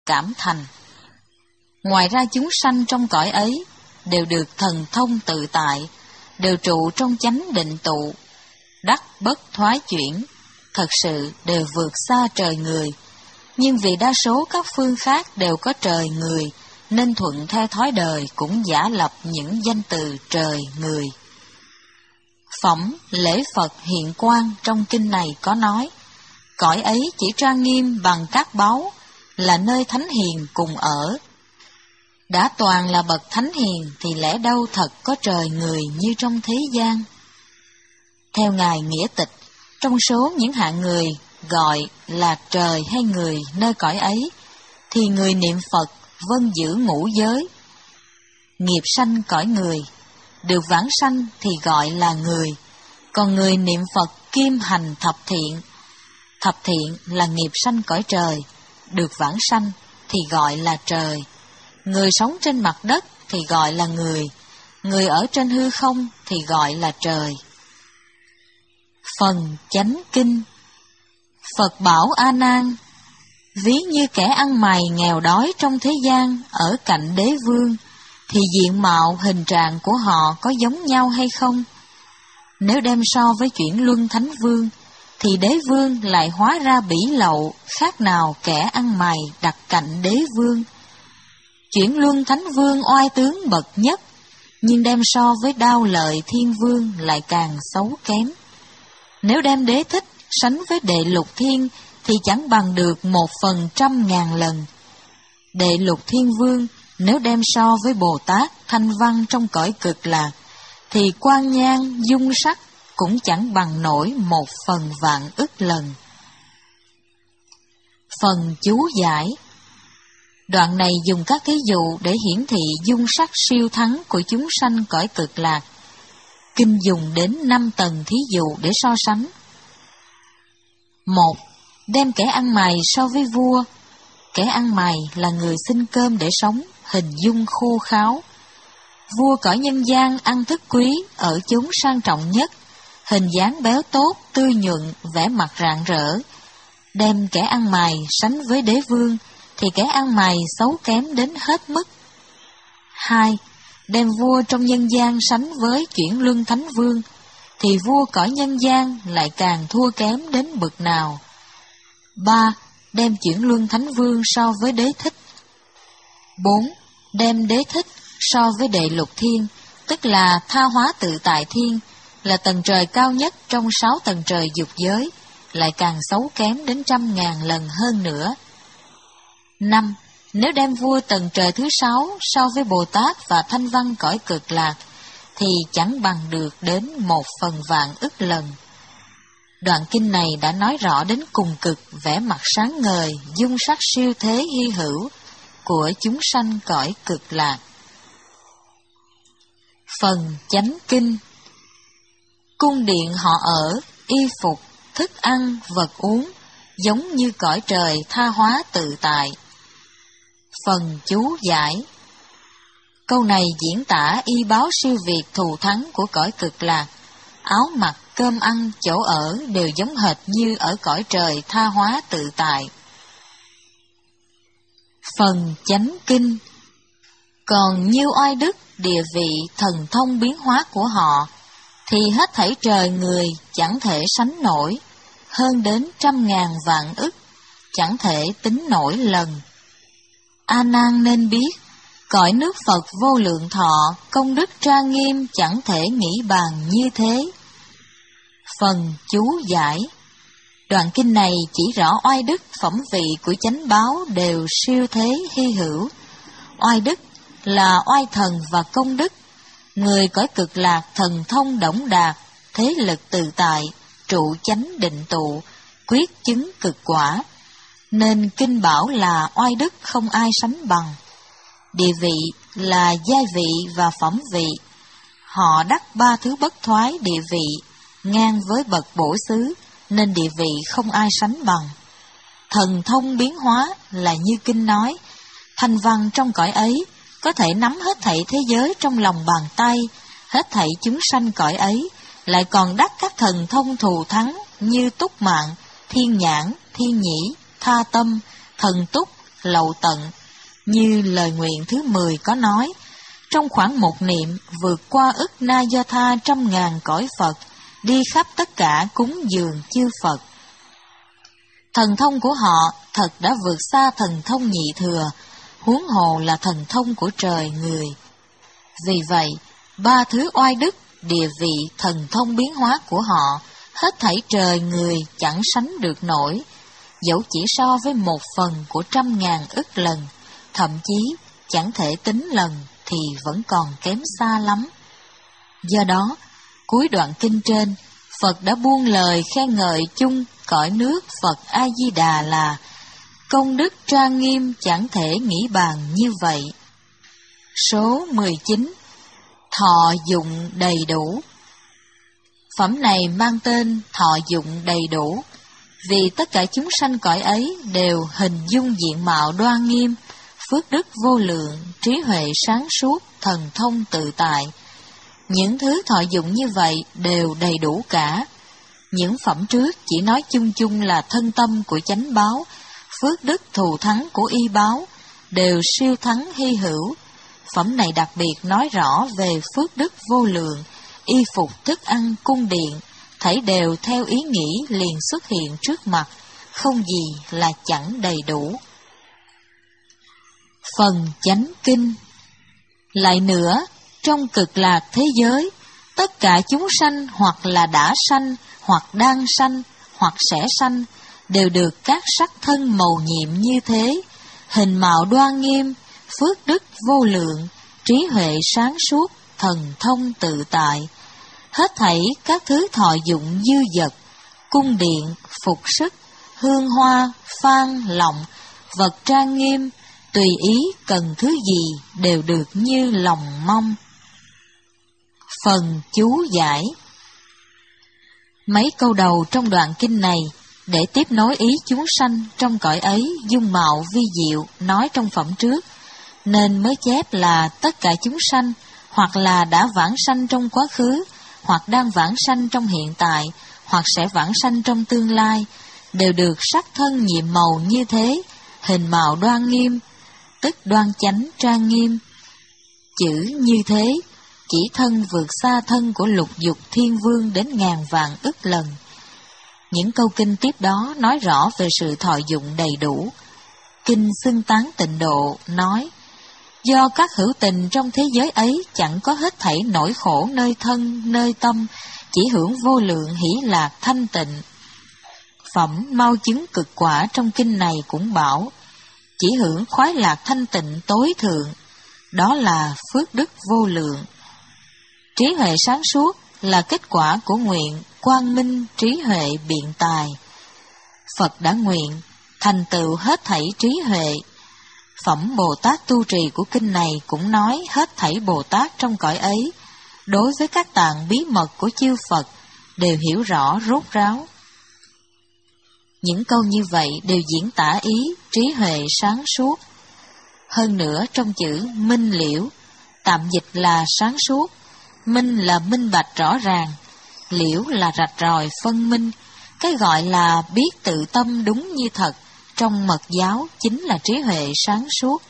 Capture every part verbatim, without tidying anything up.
cảm thành. Ngoài ra chúng sanh trong cõi ấy đều được thần thông tự tại, đều trụ trong chánh định tụ, đắc bất thoái chuyển, thật sự đều vượt xa trời người. Nhưng vì đa số các phương khác đều có trời người, nên thuận theo thói đời cũng giả lập những danh từ trời người. Phẩm lễ Phật hiện quang trong kinh này có nói, cõi ấy chỉ trang nghiêm bằng các báu, là nơi thánh hiền cùng ở. Đã toàn là bậc thánh hiền thì lẽ đâu thật có trời người như trong thế gian. Theo Ngài Nghĩa Tịch, trong số những hạng người gọi là trời hay người nơi cõi ấy, thì người niệm Phật vâng giữ ngũ giới, nghiệp sanh cõi người, được vãng sanh thì gọi là người. Còn người niệm Phật kim hành thập thiện, thập thiện là nghiệp sanh cõi trời, được vãng sanh thì gọi là trời. Người sống trên mặt đất thì gọi là người, người ở trên hư không thì gọi là trời. Phần chánh kinh. Phật bảo A Nan, ví như kẻ ăn mày nghèo đói trong thế gian ở cạnh đế vương, thì diện mạo hình trạng của họ có giống nhau hay không? Nếu đem so với chuyển luân thánh vương, thì đế vương lại hóa ra bỉ lậu, khác nào kẻ ăn mày đặt cạnh đế vương. Chuyển luân thánh vương oai tướng bậc nhất, nhưng đem so với Đao Lợi thiên vương lại càng xấu kém. Nếu đem đế thích sánh với đệ lục thiên, thì chẳng bằng được một phần trăm ngàn lần. Đệ lục thiên vương nếu đem so với Bồ Tát thanh văn trong cõi cực lạc, thì quan nhang dung sắc cũng chẳng bằng nổi một phần vạn ức lần. Phần chú giải. Đoạn này dùng các thí dụ để hiển thị dung sắc siêu thắng của chúng sanh cõi cực lạc. Kinh dùng đến năm tầng thí dụ để so sánh. Một, đem kẻ ăn mày so với vua. Kẻ ăn mày là người xin cơm để sống, hình dung khô kháo. Vua cõi nhân gian ăn thức quý, ở chốn sang trọng nhất, hình dáng béo tốt, tươi nhuận, vẻ mặt rạng rỡ. Đem kẻ ăn mày sánh với đế vương, thì kẻ ăn mày xấu kém đến hết mức. Hai, đem vua trong nhân gian sánh với chuyển luân thánh vương, thì vua cõi nhân gian lại càng thua kém đến bậc nào. Ba, đem chuyển luân thánh vương so với đế thích. Bốn, đem đế thích so với đệ lục thiên, tức là tha hóa tự tại thiên, là tầng trời cao nhất trong sáu tầng trời dục giới, lại càng xấu kém đến trăm ngàn lần hơn nữa. Năm, nếu đem vua tầng trời thứ sáu so với Bồ Tát và thanh văn cõi cực lạc, thì chẳng bằng được đến một phần vạn ức lần. Đoạn kinh này đã nói rõ đến cùng cực vẻ mặt sáng ngời, dung sắc siêu thế hy hữu của chúng sanh cõi cực lạc. Phần chánh kinh. Cung điện họ ở, y phục, thức ăn, vật uống, giống như cõi trời tha hóa tự tại. Phần chú giải. Câu này diễn tả y báo siêu việt thù thắng của cõi cực lạc. Áo mặc, cơm ăn, chỗ ở đều giống hệt như ở cõi trời tha hóa tự tại. Phần chánh kinh. Còn như oai đức, địa vị, thần thông biến hóa của họ, thì hết thảy trời người chẳng thể sánh nổi, hơn đến trăm ngàn vạn ức, chẳng thể tính nổi lần. A Nan nên biết, cõi nước Phật vô lượng thọ, công đức trang nghiêm chẳng thể nghĩ bàn như thế. Phần chú giải. Đoạn kinh này chỉ rõ oai đức, phẩm vị của chánh báo đều siêu thế hy hữu. Oai đức là oai thần và công đức. Người cõi cực lạc thần thông đổng đạt, thế lực tự tại, trụ chánh định tụ, quyết chứng cực quả. Nên kinh bảo là oai đức không ai sánh bằng. Địa vị là giai vị và phẩm vị. Họ đắc ba thứ bất thoái địa vị, ngang với bậc bổ xứ, nên địa vị không ai sánh bằng. Thần thông biến hóa là như kinh nói, thanh văn trong cõi ấy có thể nắm hết thảy thế giới trong lòng bàn tay, hết thảy chúng sanh cõi ấy, lại còn đắc các thần thông thù thắng như túc mạng, thiên nhãn, thiên nhĩ, tha tâm, thần túc, lậu tận, như lời nguyện thứ mười có nói, trong khoảng một niệm vượt qua ức na do tha trăm ngàn cõi Phật, đi khắp tất cả cúng dường chư Phật. Thần thông của họ thật đã vượt xa thần thông nhị thừa, huống hồ là thần thông của trời người. Vì vậy, ba thứ oai đức, địa vị, thần thông biến hóa của họ, hết thảy trời người chẳng sánh được nổi, dẫu chỉ so với một phần của trăm ngàn ức lần, thậm chí chẳng thể tính lần thì vẫn còn kém xa lắm. Do đó, cuối đoạn kinh trên, Phật đã buông lời khen ngợi chung cõi nước Phật A-di-đà là công đức trang nghiêm chẳng thể nghĩ bàn như vậy. Số mười chín. Thọ dụng đầy đủ. Phẩm này mang tên thọ dụng đầy đủ, vì tất cả chúng sanh cõi ấy đều hình dung diện mạo đoan nghiêm, phước đức vô lượng, trí huệ sáng suốt, thần thông tự tại. Những thứ thọ dụng như vậy đều đầy đủ cả. Những phẩm trước chỉ nói chung chung là thân tâm của chánh báo, phước đức thù thắng của y báo, đều siêu thắng hy hữu. Phẩm này đặc biệt nói rõ về phước đức vô lượng, y phục thức ăn cung điện, thảy đều theo ý nghĩ liền xuất hiện trước mặt, không gì là chẳng đầy đủ. Phần chánh kinh. Lại nữa, trong cực lạc thế giới, tất cả chúng sanh hoặc là đã sanh, hoặc đang sanh, hoặc sẽ sanh, đều được các sắc thân mầu nhiệm như thế, hình mạo đoan nghiêm, phước đức vô lượng, trí huệ sáng suốt, thần thông tự tại. Hết thảy các thứ thọ dụng dư dật, cung điện, phục sức, hương hoa, phan, lọng, vật trang nghiêm, tùy ý cần thứ gì đều được như lòng mong. Phần chú giải. Mấy câu đầu trong đoạn kinh này để tiếp nối ý chúng sanh trong cõi ấy dung mạo vi diệu nói trong phẩm trước, nên mới chép là tất cả chúng sanh hoặc là đã vãng sanh trong quá khứ, hoặc đang vãng sanh trong hiện tại, hoặc sẽ vãng sanh trong tương lai, đều được sắc thân nhiệm màu như thế, hình mạo đoan nghiêm, tức đoan chánh trang nghiêm. Chữ như thế chỉ thân vượt xa thân của lục dục thiên vương đến ngàn vạn ức lần. Những câu kinh tiếp đó nói rõ về sự thọ dụng đầy đủ. Kinh Xưng Tán Tịnh Độ nói, do các hữu tình trong thế giới ấy chẳng có hết thảy nỗi khổ nơi thân, nơi tâm, chỉ hưởng vô lượng hỷ lạc thanh tịnh. Phẩm mau chứng cực quả trong kinh này cũng bảo, chỉ hưởng khoái lạc thanh tịnh tối thượng, đó là phước đức vô lượng. Trí huệ sáng suốt là kết quả của nguyện quang minh trí huệ biện tài. Phật đã nguyện thành tựu hết thảy trí huệ. Phẩm Bồ Tát tu trì của kinh này cũng nói hết thảy Bồ Tát trong cõi ấy, đối với các tạng bí mật của chư Phật, đều hiểu rõ rốt ráo. Những câu như vậy đều diễn tả ý trí huệ sáng suốt. Hơn nữa trong chữ minh liễu, tạm dịch là sáng suốt, minh là minh bạch rõ ràng, liễu là rạch ròi phân minh. Cái gọi là biết tự tâm đúng như thật trong mật giáo chính là trí huệ sáng suốt.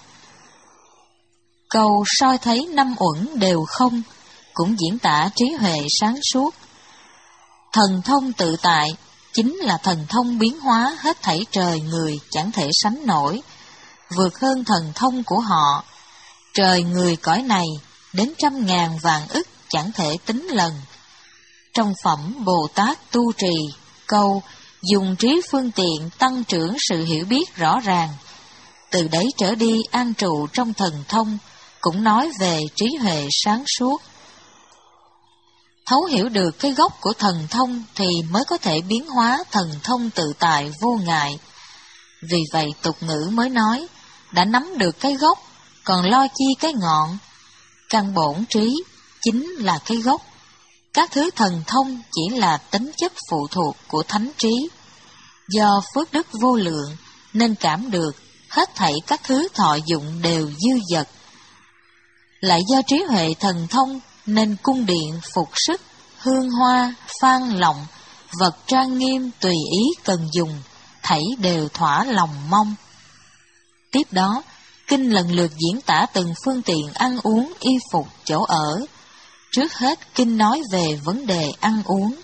Câu soi thấy năm uẩn đều không cũng diễn tả trí huệ sáng suốt. Thần thông tự tại chính là thần thông biến hóa hết thảy trời người chẳng thể sánh nổi, vượt hơn thần thông của họ. Trời người cõi này đến trăm ngàn vạn ức chẳng thể tính lần. Trong phẩm Bồ Tát tu trì, câu dùng trí phương tiện tăng trưởng sự hiểu biết rõ ràng, từ đấy trở đi an trụ trong thần thông, cũng nói về trí huệ sáng suốt. Thấu hiểu được cái gốc của thần thông thì mới có thể biến hóa thần thông tự tại vô ngại. Vì vậy tục ngữ mới nói, đã nắm được cái gốc, còn lo chi cái ngọn. Căn bổn trí chính là cái gốc. Các thứ thần thông chỉ là tính chất phụ thuộc của thánh trí. Do phước đức vô lượng nên cảm được hết thảy các thứ thọ dụng đều dư dật. Lại do trí huệ thần thông nên cung điện, phục sức, hương hoa, phan lọng, vật trang nghiêm tùy ý cần dùng, thảy đều thỏa lòng mong. Tiếp đó, kinh lần lượt diễn tả từng phương tiện ăn uống, y phục, chỗ ở. Trước hết, kinh nói về vấn đề ăn uống.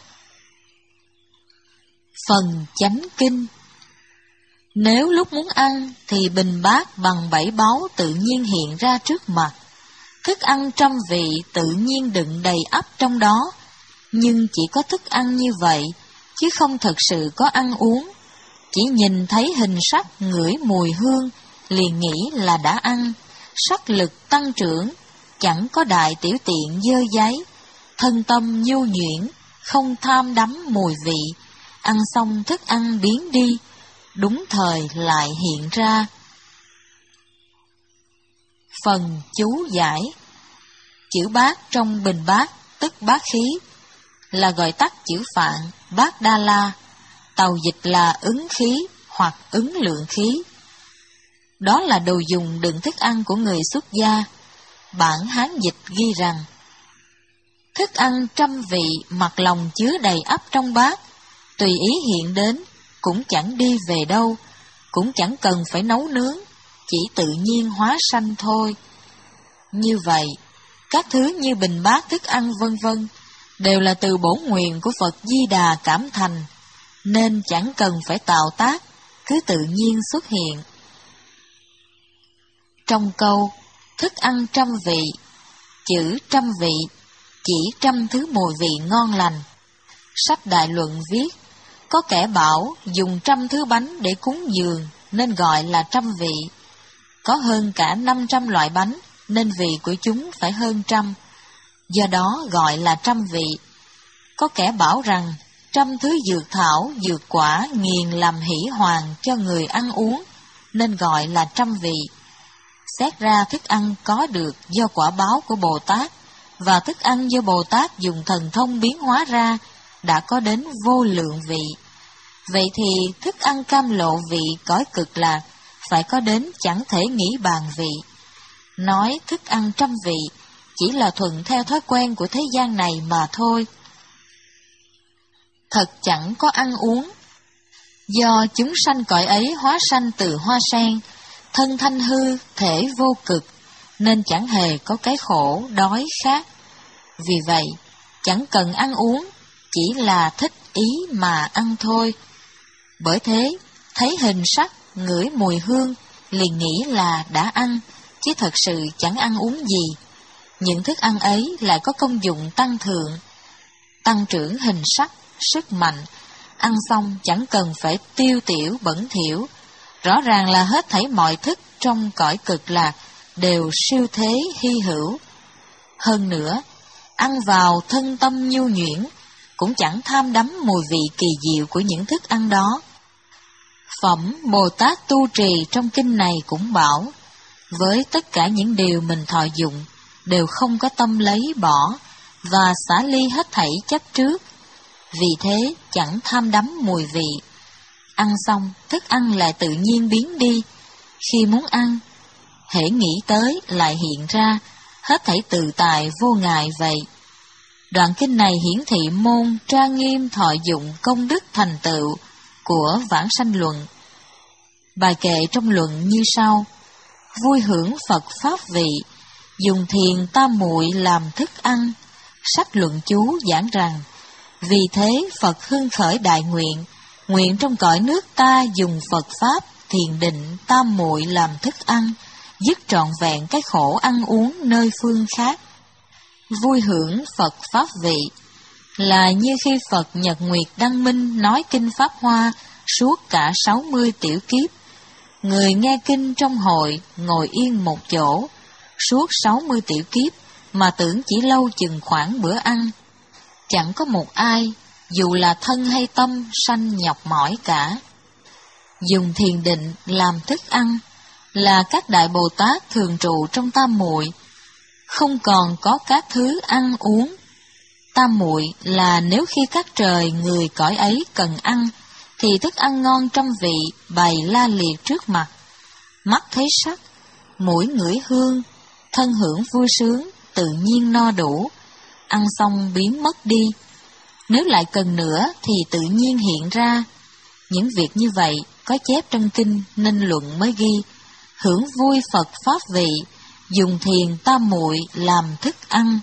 Phần chánh kinh. Nếu lúc muốn ăn thì bình bát bằng bảy báu tự nhiên hiện ra trước mặt. Thức ăn trăm vị tự nhiên đựng đầy ắp trong đó, nhưng chỉ có thức ăn như vậy, chứ không thật sự có ăn uống. Chỉ nhìn thấy hình sắc, ngửi mùi hương, liền nghĩ là đã ăn. Sắc lực tăng trưởng, chẳng có đại tiểu tiện dơ dáy, thân tâm nhu nhuyễn, không tham đắm mùi vị. Ăn xong thức ăn biến đi, đúng thời lại hiện ra. Phần chú giải. Chữ bát trong bình bát, tức bát khí, là gọi tắt chữ Phạn, bát Đa La. Tàu dịch là ứng khí hoặc ứng lượng khí. Đó là đồ dùng đựng thức ăn của người xuất gia. Bản Hán dịch ghi rằng, thức ăn trăm vị mặc lòng chứa đầy ắp trong bát, tùy ý hiện đến, cũng chẳng đi về đâu, cũng chẳng cần phải nấu nướng, chỉ tự nhiên hóa sanh thôi. Như vậy, các thứ như bình bát thức ăn vân vân đều là từ bổn nguyện của Phật Di Đà cảm thành, nên chẳng cần phải tạo tác, cứ tự nhiên xuất hiện. Trong câu thức ăn trăm vị, chữ trăm vị chỉ trăm thứ mùi vị ngon lành. Sách Đại Luận viết, có kẻ bảo dùng trăm thứ bánh để cúng dường nên gọi là trăm vị. Có hơn cả năm trăm loại bánh nên vị của chúng phải hơn trăm, do đó gọi là trăm vị. Có kẻ bảo rằng trăm thứ dược thảo, dược quả nghiền làm hỷ hoàng cho người ăn uống nên gọi là trăm vị. Xét ra thức ăn có được do quả báo của Bồ Tát và thức ăn do Bồ Tát dùng thần thông biến hóa ra đã có đến vô lượng vị. Vậy thì thức ăn cam lộ vị cõi cực lạc phải có đến chẳng thể nghĩ bàn vị. Nói thức ăn trăm vị chỉ là thuận theo thói quen của thế gian này mà thôi. Thật chẳng có ăn uống. Do chúng sanh cõi ấy hóa sanh từ hoa sen, thân thanh hư, thể vô cực, nên chẳng hề có cái khổ, đói, khát. Vì vậy, chẳng cần ăn uống, chỉ là thích ý mà ăn thôi. Bởi thế, thấy hình sắc, ngửi mùi hương, liền nghĩ là đã ăn, chứ thật sự chẳng ăn uống gì. Những thức ăn ấy lại có công dụng tăng thượng, tăng trưởng hình sắc, sức mạnh. Ăn xong chẳng cần phải tiêu tiểu bẩn thỉu. Rõ ràng là hết thảy mọi thức trong cõi cực lạc đều siêu thế hy hữu. Hơn nữa, ăn vào thân tâm nhu nhuyễn, cũng chẳng tham đắm mùi vị kỳ diệu của những thức ăn đó. Phẩm Bồ Tát Tu Trì trong kinh này cũng bảo, với tất cả những điều mình thọ dụng, đều không có tâm lấy bỏ, và xả ly hết thảy chấp trước. Vì thế chẳng tham đắm mùi vị. Ăn xong, thức ăn lại tự nhiên biến đi. Khi muốn ăn, hễ nghĩ tới lại hiện ra, hết thảy tự tại vô ngại vậy. Đoạn kinh này hiển thị môn trang nghiêm thọ dụng công đức thành tựu của Vãng Sanh Luận. Bài kệ trong luận như sau: vui hưởng Phật pháp vị, dùng thiền tam muội làm thức ăn. Sách luận chú giảng rằng, vì thế Phật hưng khởi đại nguyện, nguyện trong cõi nước ta dùng Phật pháp thiền định tam muội làm thức ăn, dứt trọn vẹn cái khổ ăn uống nơi phương khác. Vui hưởng Phật pháp vị là như khi Phật Nhật Nguyệt Đăng Minh nói kinh Pháp Hoa suốt cả sáu mươi tiểu kiếp. Người nghe kinh trong hội ngồi yên một chỗ suốt sáu mươi tiểu kiếp mà tưởng chỉ lâu chừng khoảng bữa ăn. Chẳng có một ai, dù là thân hay tâm, sanh nhọc mỏi cả. Dùng thiền định làm thức ăn là các đại Bồ Tát thường trụ trong tam muội, không còn có các thứ ăn uống. Tam muội là nếu khi các trời người cõi ấy cần ăn, thì thức ăn ngon trăm vị bày la liệt trước mặt. Mắt thấy sắc, mũi ngửi hương, thân hưởng vui sướng, tự nhiên no đủ. Ăn xong biến mất đi. Nếu lại cần nữa thì tự nhiên hiện ra. Những việc như vậy có chép trong kinh nên luận mới ghi. hưởng vui Phật pháp vị, dùng thiền tam muội làm thức ăn.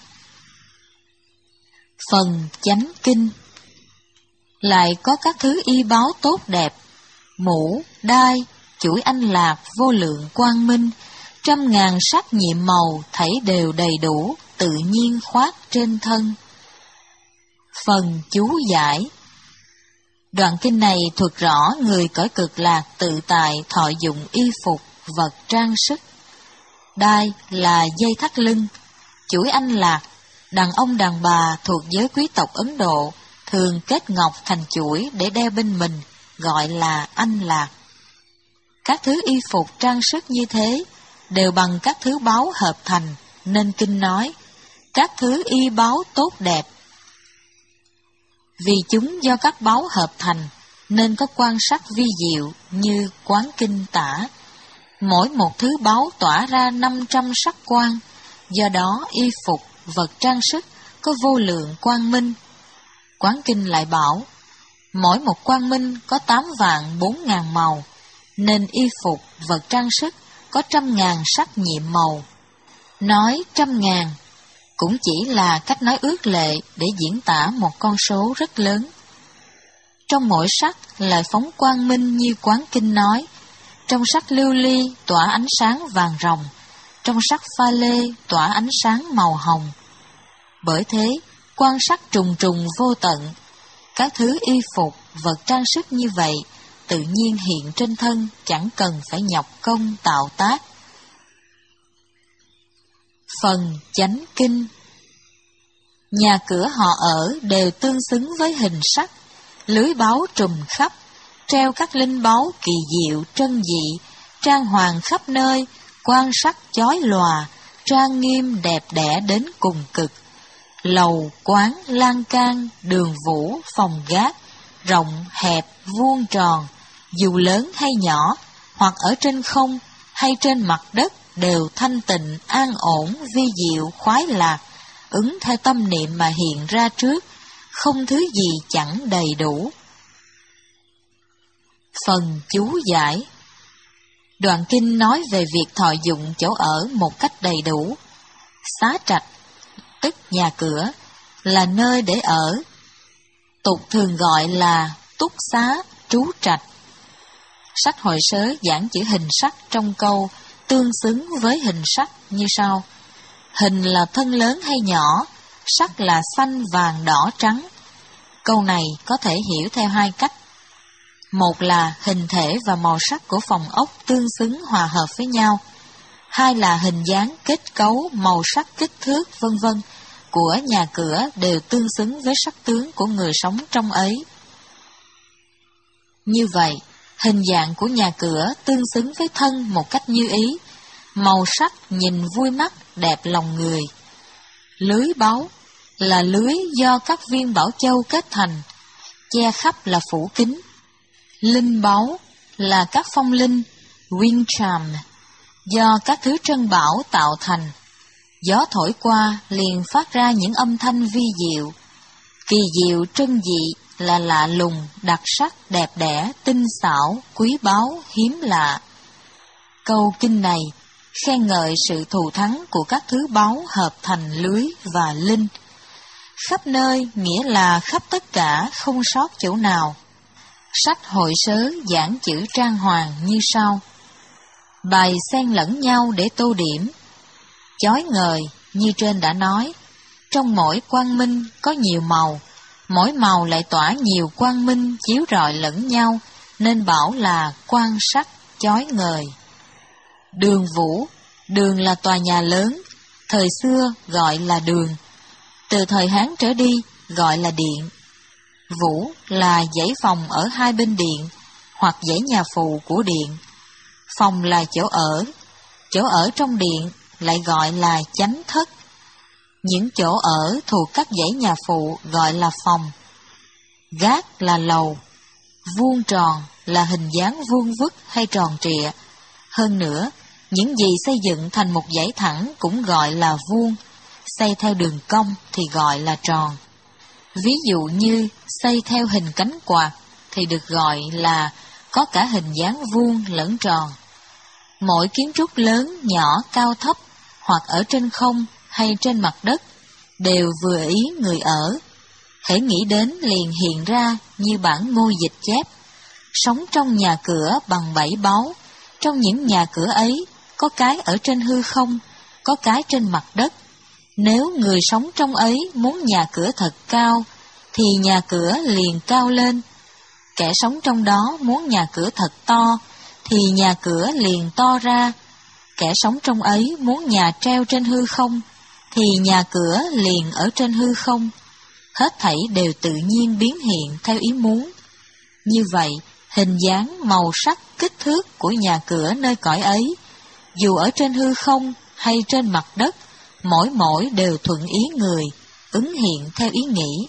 Phần chánh kinh. Lại có các thứ y báu tốt đẹp, mũ, đai, chuỗi anh lạc vô lượng quang minh, trăm ngàn sắc nhiệm màu thảy đều đầy đủ, tự nhiên khoác trên thân. Phần chú giải. Đoạn kinh này thuật rõ người cõi cực lạc tự tại thọ dụng y phục, vật trang sức. Đai là dây thắt lưng, chuỗi anh lạc, đàn ông đàn bà thuộc giới quý tộc Ấn Độ thường kết ngọc thành chuỗi để đeo bên mình, gọi là anh lạc. Các thứ y phục trang sức như thế đều bằng các thứ báu hợp thành, nên kinh nói các thứ y báu tốt đẹp. Vì chúng do các báu hợp thành nên có quan sắc vi diệu, như Quán kinh tả: mỗi một thứ báu tỏa ra năm trăm sắc quang, do đó y phục, vật trang sức có vô lượng quang minh. Quán kinh lại bảo: mỗi một quang minh có tám vạn bốn ngàn màu, nên y phục, vật trang sức có trăm ngàn sắc nhiệm màu. Nói trăm ngàn cũng chỉ là cách nói ước lệ để diễn tả một con số rất lớn. Trong mỗi sắc lại phóng quang minh như Quán kinh nói: trong sắc lưu ly tỏa ánh sáng vàng ròng, trong sắc pha lê tỏa ánh sáng màu hồng. Bởi thế, quan sắc trùng trùng vô tận, các thứ y phục, vật trang sức như vậy tự nhiên hiện trên thân, chẳng cần phải nhọc công tạo tác. Phần chánh kinh. Nhà cửa họ ở đều tương xứng với hình sắc, lưới báu trùm khắp, treo các linh báu kỳ diệu trân dị, trang hoàng khắp nơi, quan sắc chói lòa, trang nghiêm đẹp đẽ đến cùng cực. Lầu, quán, lan can, đường vũ, phòng gác, rộng, hẹp, vuông tròn, dù lớn hay nhỏ, hoặc ở trên không hay trên mặt đất đều thanh tịnh, an ổn, vi diệu, khoái lạc, ứng theo tâm niệm mà hiện ra trước, không thứ gì chẳng đầy đủ. Phần chú giải. Đoạn kinh nói về việc thọ dụng chỗ ở một cách đầy đủ. Xá trạch, tức nhà cửa, là nơi để ở. Tục thường gọi là túc xá, trú trạch. Sách Hội Sớ giảng chữ hình sắc trong câu tương xứng với hình sắc như sau: hình là thân lớn hay nhỏ, sắc là xanh, vàng, đỏ, trắng. Câu này có thể hiểu theo hai cách. Một là hình thể và màu sắc của phòng ốc tương xứng hòa hợp với nhau. Hai là hình dáng, kết cấu, màu sắc, kích thước, vân vân của nhà cửa đều tương xứng với sắc tướng của người sống trong ấy. Như vậy, hình dạng của nhà cửa tương xứng với thân một cách như ý, màu sắc nhìn vui mắt, đẹp lòng người. Lưới báu là lưới do các viên bảo châu kết thành, che khắp là phủ kín. Linh báu là các phong linh, wind charm, do các thứ trân bảo tạo thành. Gió thổi qua liền phát ra những âm thanh vi diệu. Kỳ diệu trân dị là lạ lùng, đặc sắc, đẹp đẽ, tinh xảo, quý báu, hiếm lạ. Câu kinh này khen ngợi sự thù thắng của các thứ báu hợp thành lưới và linh. Khắp nơi nghĩa là khắp tất cả, không sót chỗ nào. Sách Hội Sớ giảng chữ trang hoàng như sau: bài xen lẫn nhau để tô điểm. Chói ngời như trên đã nói, trong mỗi quang minh có nhiều màu, mỗi màu lại tỏa nhiều quang minh chiếu rọi lẫn nhau, nên bảo là quang sắc chói ngời. Đường vũ, đường là tòa nhà lớn, thời xưa gọi là đường, từ thời Hán trở đi gọi là điện. Vũ là dãy phòng ở hai bên điện, hoặc dãy nhà phụ của điện. Phòng là chỗ ở, chỗ ở trong điện lại gọi là chánh thất. Những chỗ ở thuộc các dãy nhà phụ gọi là phòng. Gác là lầu. Vuông tròn là hình dáng vuông vức hay tròn trịa. Hơn nữa, những gì xây dựng thành một dãy thẳng cũng gọi là vuông, xây theo đường cong thì gọi là tròn. Ví dụ như xây theo hình cánh quạt thì được gọi là có cả hình dáng vuông lẫn tròn. Mỗi kiến trúc lớn, nhỏ, cao thấp, hoặc ở trên không hay trên mặt đất, đều vừa ý người ở. Hễ nghĩ đến liền hiện ra như bản Ngô Dịch chép: sống trong nhà cửa bằng bảy báu, trong những nhà cửa ấy, có cái ở trên hư không, có cái trên mặt đất. Nếu người sống trong ấy muốn nhà cửa thật cao, thì nhà cửa liền cao lên. Kẻ sống trong đó muốn nhà cửa thật to, thì nhà cửa liền to ra. Kẻ sống trong ấy muốn nhà treo trên hư không, thì nhà cửa liền ở trên hư không. Hết thảy đều tự nhiên biến hiện theo ý muốn. Như vậy, hình dáng, màu sắc, kích thước của nhà cửa nơi cõi ấy, dù ở trên hư không hay trên mặt đất, mỗi mỗi đều thuận ý người, ứng hiện theo ý nghĩ.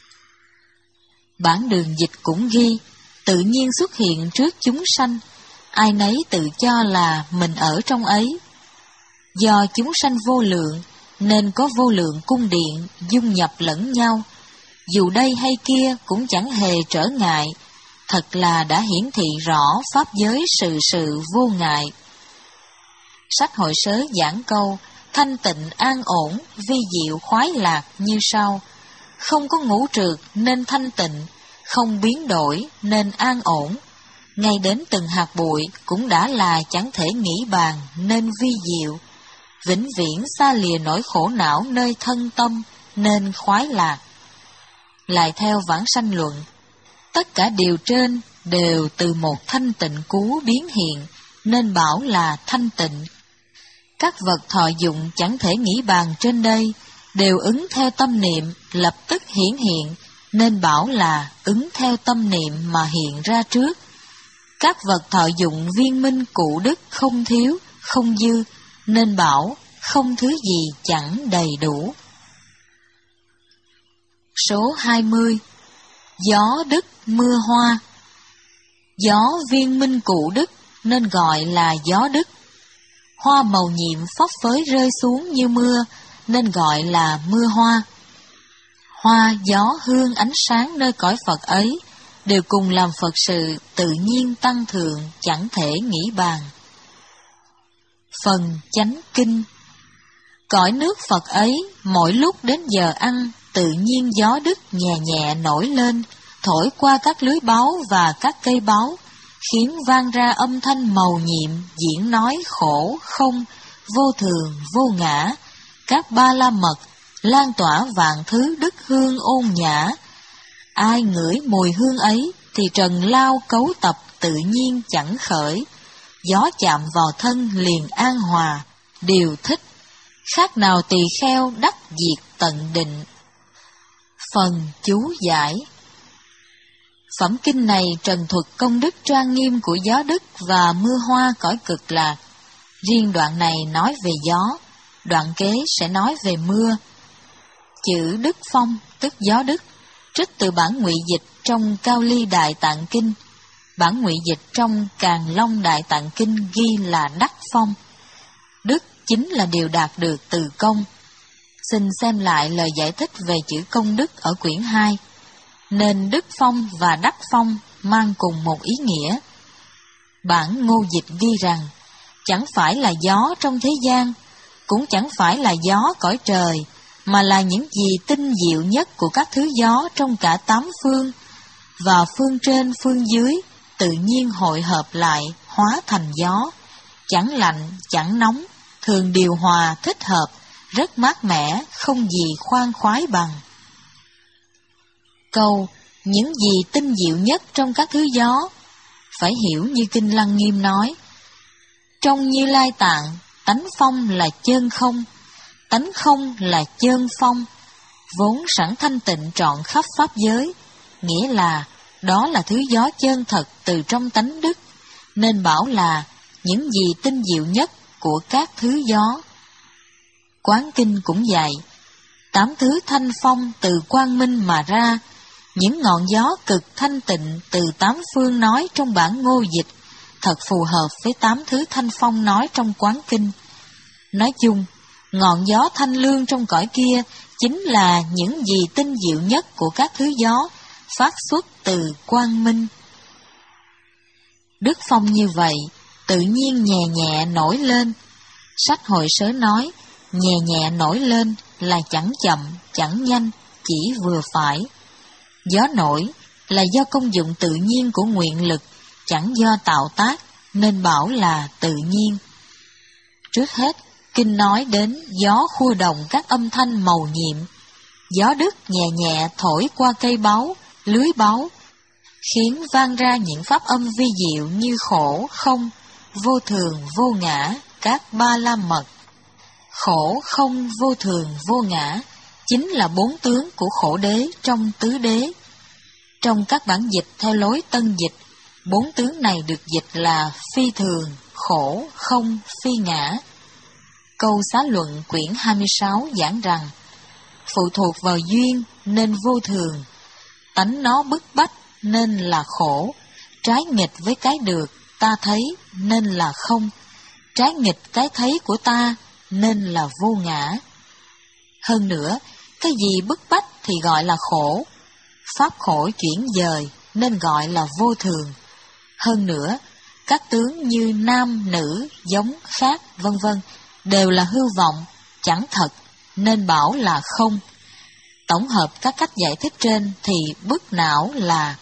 Bản Đường Dịch cũng ghi: tự nhiên xuất hiện trước chúng sanh, ai nấy tự cho là mình ở trong ấy. Do chúng sanh vô lượng, nên có vô lượng cung điện dung nhập lẫn nhau. Dù đây hay kia cũng chẳng hề trở ngại, thật là đã hiển thị rõ pháp giới sự sự vô ngại. Sách Hội Sớ giảng câu thanh tịnh an ổn, vi diệu khoái lạc như sau: không có ngũ trược nên thanh tịnh, không biến đổi nên an ổn. Ngay đến từng hạt bụi cũng đã là chẳng thể nghĩ bàn nên vi diệu. Vĩnh viễn xa lìa nỗi khổ não nơi thân tâm nên khoái lạc. Lại theo Vãng Sanh luận: tất cả điều trên đều từ một thanh tịnh cú biến hiện, nên bảo là thanh tịnh. Các vật thọ dụng chẳng thể nghĩ bàn trên đây, đều ứng theo tâm niệm lập tức hiển hiện, nên bảo là ứng theo tâm niệm mà hiện ra trước. Các vật thọ dụng viên minh cụ đức không thiếu, không dư, nên bảo không thứ gì chẳng đầy đủ. Số hai mươi. Gió đức mưa hoa. Gió viên minh cụ đức nên gọi là gió đức. Hoa màu nhiệm phấp phới rơi xuống như mưa nên gọi là mưa hoa. Hoa, gió, hương, ánh sáng nơi cõi Phật ấy đều cùng làm Phật sự tự nhiên tăng thượng, chẳng thể nghĩ bàn. Phần chánh kinh. Cõi nước Phật ấy, mỗi lúc đến giờ ăn, tự nhiên gió đức nhẹ nhẹ nổi lên, thổi qua các lưới báu và các cây báu, khiến vang ra âm thanh màu nhiệm, diễn nói khổ, không, vô thường, vô ngã, các ba la mật, lan tỏa vạn thứ đức hương ôn nhã. Ai ngửi mùi hương ấy, thì trần lao cấu tập tự nhiên chẳng khởi, gió chạm vào thân liền an hòa, điều thích, khác nào tỳ kheo đắc diệt tận định. Phần chú giải. Phẩm kinh này trần thuật công đức trang nghiêm của gió đức và mưa hoa cõi Cực Lạc. Riêng đoạn này nói về gió, đoạn kế sẽ nói về mưa. Chữ Đức Phong tức gió đức, trích từ bản ngụy dịch trong Cao Ly Đại Tạng Kinh. Bản ngụy dịch trong Càn Long Đại Tạng Kinh ghi là đắc phong. Đức chính là điều đạt được từ công. Xin xem lại lời giải thích về chữ công đức ở quyển hai. Nên Đức Phong và Đắc Phong mang cùng một ý nghĩa. Bản Ngô Dịch ghi rằng, chẳng phải là gió trong thế gian, cũng chẳng phải là gió cõi trời, mà là những gì tinh diệu nhất của các thứ gió trong cả tám phương, và phương trên phương dưới tự nhiên hội hợp lại hóa thành gió, chẳng lạnh chẳng nóng, thường điều hòa thích hợp, rất mát mẻ, không gì khoan khoái bằng. Câu những gì tinh diệu nhất trong các thứ gió phải hiểu như Kinh Lăng Nghiêm nói: trong Như Lai Tạng, tánh phong là chân không, tánh không là chân phong, vốn sẵn thanh tịnh trọn khắp pháp giới, nghĩa là đó là thứ gió chân thật từ trong tánh đức, nên bảo là những gì tinh diệu nhất của các thứ gió. Quán Kinh cũng dạy, tám thứ thanh phong từ quang minh mà ra, những ngọn gió cực thanh tịnh từ tám phương nói trong bản Ngô Dịch, thật phù hợp với tám thứ thanh phong nói trong Quán Kinh. Nói chung, ngọn gió thanh lương trong cõi kia chính là những gì tinh diệu nhất của các thứ gió, phát xuất từ quang minh. Đức phong như vậy, tự nhiên nhẹ nhẹ nổi lên. Sách Hội Sớ nói, nhẹ nhẹ nổi lên là chẳng chậm, chẳng nhanh, chỉ vừa phải. Gió nổi là do công dụng tự nhiên của nguyện lực, chẳng do tạo tác, nên bảo là tự nhiên. Trước hết, kinh nói đến gió khua động các âm thanh mầu nhiệm. Gió đứt nhẹ nhẹ thổi qua cây báu, lưới báu, khiến vang ra những pháp âm vi diệu như khổ, không, vô thường, vô ngã, các ba la mật. Khổ, không, vô thường, vô ngã chính là bốn tướng của khổ đế trong tứ đế. Trong các bản dịch theo lối tân dịch, bốn tướng này được dịch là phi thường, khổ, không, phi ngã. Câu Xá Luận quyển hai mươi sáu giảng rằng, phụ thuộc vào duyên nên vô thường, tánh nó bức bách nên là khổ, trái nghịch với cái được ta thấy nên là không, trái nghịch cái thấy của ta nên là vô ngã. Hơn nữa, cái gì bức bách thì gọi là khổ, pháp khổ chuyển dời nên gọi là vô thường. Hơn nữa, các tướng như nam, nữ, giống, khác, vân vân đều là hư vọng, chẳng thật, nên bảo là không. Tổng hợp các cách giải thích trên thì bức não là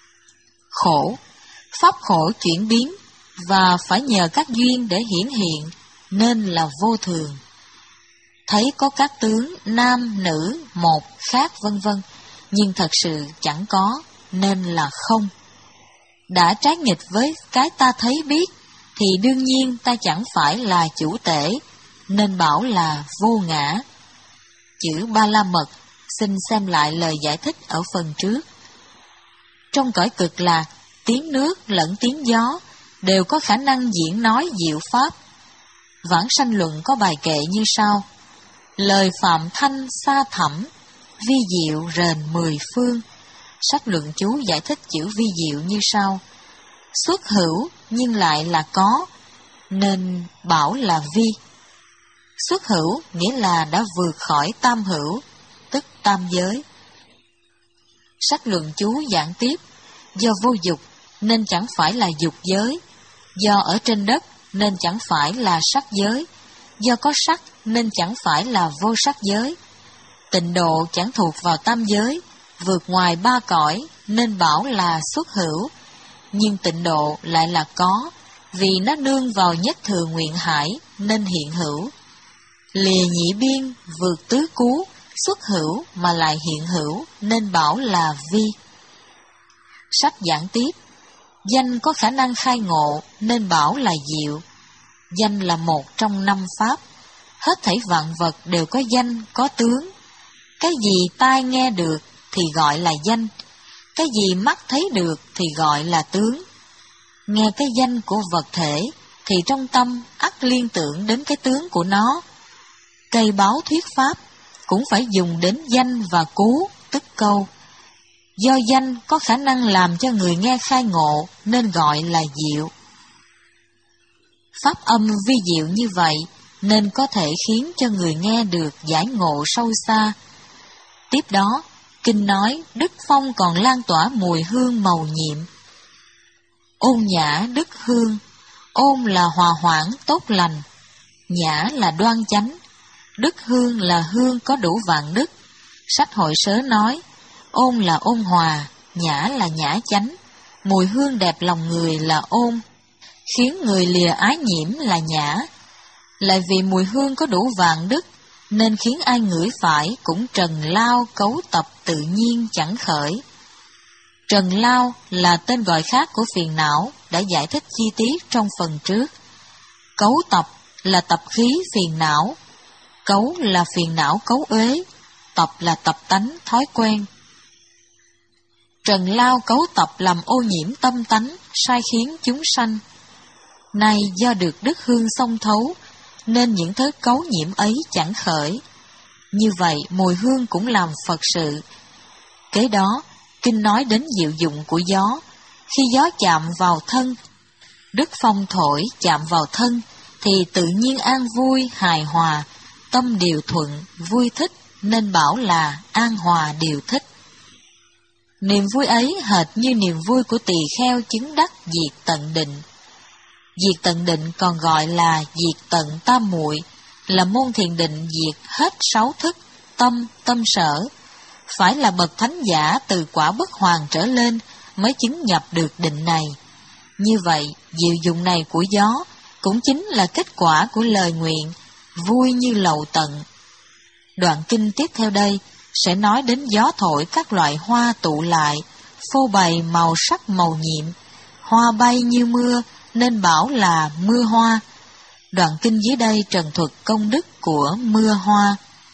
khổ, pháp khổ chuyển biến và phải nhờ các duyên để hiển hiện nên là vô thường. Thấy có các tướng nam, nữ, một, khác vân vân, nhưng thật sự chẳng có nên là không. Đã trái nghịch với cái ta thấy biết thì đương nhiên ta chẳng phải là chủ tể, nên bảo là vô ngã. Chữ Ba La Mật xin xem lại lời giải thích ở phần trước. Trong cõi cực lạc, tiếng nước lẫn tiếng gió đều có khả năng diễn nói diệu pháp. Vãng Sanh Luận có bài kệ như sau: lời phạm thanh xa thẳm, vi diệu rền mười phương. Sách Luận Chú giải thích chữ vi diệu như sau: xuất hữu nhưng lại là có, nên bảo là vi. Xuất hữu nghĩa là đã vượt khỏi tam hữu, tức tam giới. Sách Luận Chú giảng tiếp: do vô dục nên chẳng phải là dục giới, do ở trên đất nên chẳng phải là sắc giới, do có sắc nên chẳng phải là vô sắc giới. Tịnh độ chẳng thuộc vào tam giới, vượt ngoài ba cõi nên bảo là xuất hữu, nhưng tịnh độ lại là có, vì nó nương vào nhất thừa nguyện hải nên hiện hữu. Lìa nhị biên, vượt tứ cú, xuất hữu mà lại hiện hữu nên bảo là vi. Sách giảng tiếp: danh có khả năng khai ngộ nên bảo là diệu. Danh là một trong năm pháp. Hết thảy vạn vật đều có danh, có tướng. Cái gì tai nghe được thì gọi là danh, cái gì mắt thấy được thì gọi là tướng. Nghe cái danh của vật thể thì trong tâm ắt liên tưởng đến cái tướng của nó. Cây báo thuyết pháp cũng phải dùng đến danh và cú, tức câu. Do danh có khả năng làm cho người nghe khai ngộ nên gọi là diệu. Pháp âm vi diệu như vậy nên có thể khiến cho người nghe được giải ngộ sâu xa. Tiếp đó, kinh nói Đức Phong còn lan tỏa mùi hương màu nhiệm. Ôn nhã đức hương, ôn là hòa hoãn tốt lành, nhã là đoan chánh, đức hương là hương có đủ vạn đức. Sách Hội Sớ nói, ôn là ôn hòa, nhã là nhã chánh, mùi hương đẹp lòng người là ôn, khiến người lìa ái nhiễm là nhã. Lại vì mùi hương có đủ vạn đức, nên khiến ai ngửi phải cũng trần lao cấu tập tự nhiên chẳng khởi. Trần lao là tên gọi khác của phiền não, đã giải thích chi tiết trong phần trước. Cấu tập là tập khí phiền não. Cấu là phiền não cấu uế, tập là tập tánh thói quen. Trần lao cấu tập làm ô nhiễm tâm tánh, sai khiến chúng sanh. Nay do được đức hương xông thấu, nên những thứ cấu nhiễm ấy chẳng khởi. Như vậy mùi hương cũng làm Phật sự. Kế đó, kinh nói đến diệu dụng của gió. Khi gió chạm vào thân, đức phong thổi chạm vào thân, thì tự nhiên an vui, hài hòa, tâm điều thuận, vui thích, nên bảo là an hòa điều thích. Niềm vui ấy hệt như niềm vui của tỳ kheo chứng đắc diệt tận định. Diệt tận định còn gọi là diệt tận tam muội, là môn thiền định diệt hết sáu thức, tâm, tâm sở. Phải là bậc thánh giả từ quả bất hoàn trở lên mới chứng nhập được định này. Như vậy, diệu dụng này của gió cũng chính là kết quả của lời nguyện, vui như lầu tận. Đoạn kinh tiếp theo đây sẽ nói đến gió thổi các loại hoa tụ lại, phô bày màu sắc màu nhiệm, hoa bay như mưa nên bảo là mưa hoa. Đoạn kinh dưới đây trần thuật công đức của mưa hoa.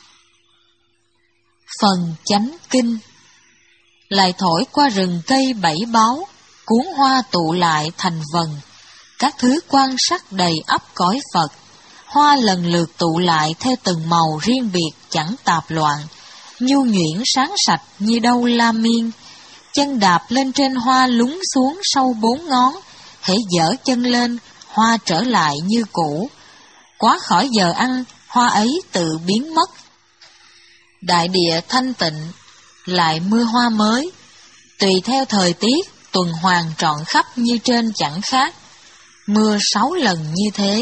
Phần chánh kinh. Lại thổi qua rừng cây bảy báu, cuốn hoa tụ lại thành vần, các thứ quan sắc đầy ắp cõi Phật. Hoa lần lượt tụ lại theo từng màu riêng biệt chẳng tạp loạn, nhu nhuyễn sáng sạch như đâu la miên. Chân đạp lên trên hoa lún xuống sâu bốn ngón, hễ dở chân lên, hoa trở lại như cũ. Quá khỏi giờ ăn, hoa ấy tự biến mất. Đại địa thanh tịnh, lại mưa hoa mới, tùy theo thời tiết, tuần hoàn trọn khắp như trên chẳng khác. Mưa sáu lần như thế.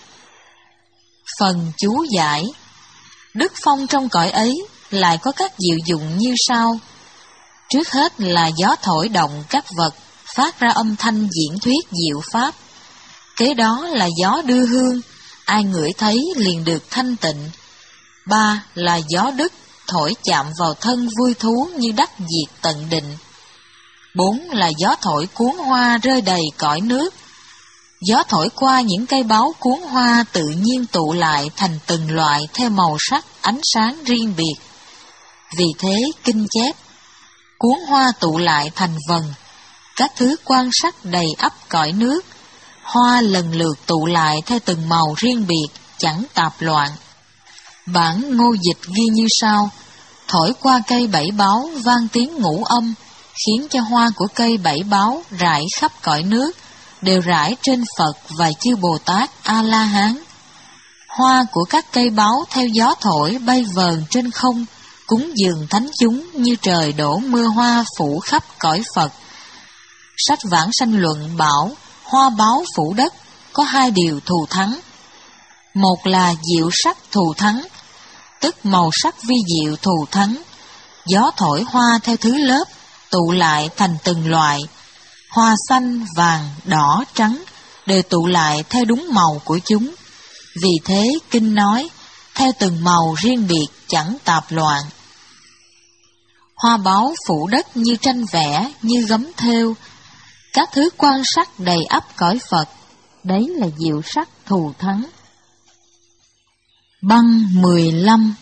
Phần chú giải. Đức phong trong cõi ấy lại có các diệu dụng như sau. Trước hết là gió thổi động các vật, phát ra âm thanh diễn thuyết diệu pháp. Kế đó là gió đưa hương, ai ngửi thấy liền được thanh tịnh. Ba là gió đức, thổi chạm vào thân vui thú như đắc diệt tận định. Bốn là gió thổi cuốn hoa rơi đầy cõi nước. Gió thổi qua những cây báu cuốn hoa tự nhiên tụ lại thành từng loại theo màu sắc, ánh sáng riêng biệt. Vì thế kinh chép, cuốn hoa tụ lại thành vần, các thứ quan sắc đầy ắp cõi nước. Hoa lần lượt tụ lại theo từng màu riêng biệt, chẳng tạp loạn. Bản Ngô Dịch ghi như sau: thổi qua cây bảy báu vang tiếng ngũ âm, khiến cho hoa của cây bảy báu rải khắp cõi nước, đều rải trên Phật và chư Bồ Tát A-la-hán. Hoa của các cây báu theo gió thổi bay vờn trên không, cúng dường thánh chúng như trời đổ mưa hoa phủ khắp cõi Phật. Sách Vãng Sanh Luận bảo, hoa báu phủ đất có hai điều thù thắng. Một là diệu sắc thù thắng, tức màu sắc vi diệu thù thắng. Gió thổi hoa theo thứ lớp, tụ lại thành từng loại. Hoa xanh, vàng, đỏ, trắng đều tụ lại theo đúng màu của chúng. Vì thế kinh nói, theo từng màu riêng biệt chẳng tạp loạn. Hoa báu phủ đất như tranh vẽ, như gấm thêu, các thứ quan sắc đầy ắp cõi Phật, đấy là diệu sắc thù thắng. Băng mười lăm.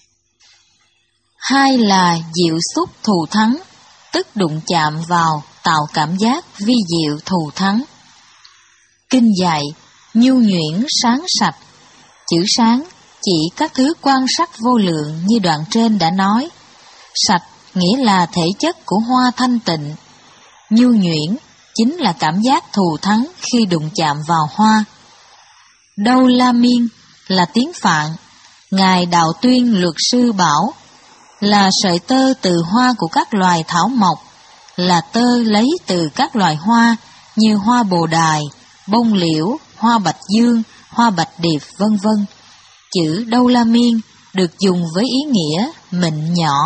Hai là diệu xúc thù thắng, tức đụng chạm vào, tạo cảm giác vi diệu thù thắng. Kinh dạy, nhu nhuyễn sáng sạch. Chữ sáng chỉ các thứ quan sắc vô lượng như đoạn trên đã nói. Sạch nghĩa là thể chất của hoa thanh tịnh. Nhu nhuyễn chính là cảm giác thù thắng khi đụng chạm vào hoa. Đâu la miên là tiếng Phạn. Ngài Đạo Tuyên Luật Sư bảo, là sợi tơ từ hoa của các loài thảo mộc, là tơ lấy từ các loài hoa như hoa bồ đài, bông liễu, hoa bạch dương, hoa bạch điệp, vân vân. Chữ đâu la miên được dùng với ý nghĩa mịn nhỏ.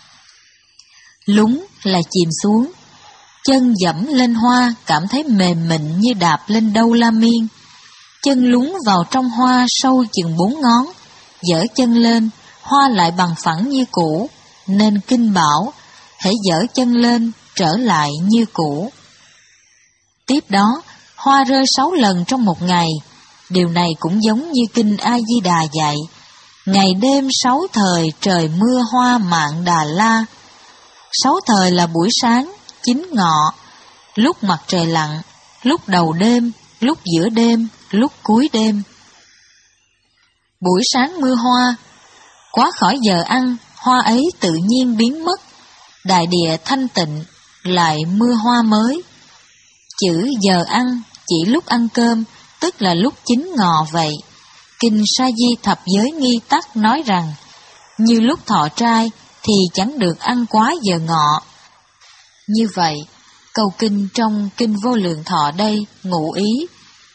Lún là chìm xuống. Chân dẫm lên hoa cảm thấy mềm mịn như đạp lên đâu la miên. Chân lún vào trong hoa sâu chừng bốn ngón, dở chân lên, hoa lại bằng phẳng như cũ, nên kinh bảo, hễ dở chân lên, trở lại như cũ. Tiếp đó, hoa rơi sáu lần trong một ngày. Điều này cũng giống như kinh A-di-đà dạy, ngày đêm sáu thời trời mưa hoa Mạn Đà La. Sáu thời là buổi sáng, chính ngọ, lúc mặt trời lặn, lúc đầu đêm, lúc giữa đêm, lúc cuối đêm. Buổi sáng mưa hoa, quá khỏi giờ ăn, hoa ấy tự nhiên biến mất. Đại địa thanh tịnh, lại mưa hoa mới. Chữ giờ ăn chỉ lúc ăn cơm, tức là lúc chính ngọ vậy. Kinh Sa Di Thập Giới Nghi Tắc nói rằng, như lúc thọ trai thì chẳng được ăn quá giờ ngọ. Như vậy, câu kinh trong Kinh Vô Lượng Thọ đây ngụ ý,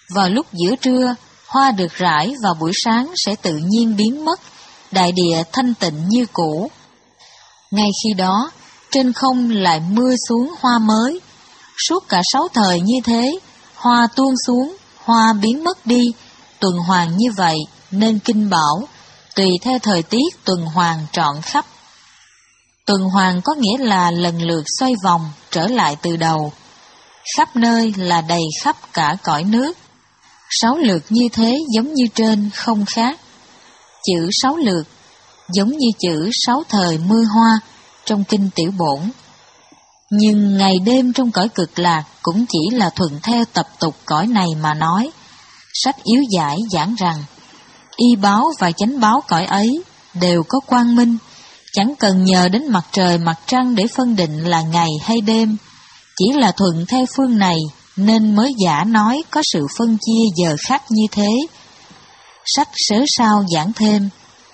Vào lúc giữa trưa, hoa được rải vào buổi sáng sẽ tự nhiên biến mất, đại địa thanh tịnh như cũ. Ngay khi đó, trên không lại mưa xuống hoa mới. Suốt cả sáu thời như thế, hoa tuôn xuống, hoa biến mất đi, tuần hoàn như vậy nên kinh bảo, tùy theo thời tiết tuần hoàn trọn khắp. Tuần hoàn có nghĩa là lần lượt xoay vòng trở lại từ đầu. Khắp nơi là đầy khắp cả cõi nước. Sáu lượt như thế giống như trên không khác. Chữ sáu lượt giống như chữ sáu thời mưa hoa trong kinh Tiểu Bổn. Nhưng ngày đêm trong cõi cực lạc cũng chỉ là thuận theo tập tục cõi này mà nói. Sách yếu giải giảng rằng, y báo và chánh báo cõi ấy đều có quang minh, chẳng cần nhờ đến mặt trời mặt trăng để phân định là ngày hay đêm, chỉ là thuận theo phương này nên mới giả nói có sự phân chia giờ khắc như thế. Sách sớ sao giảng thêm,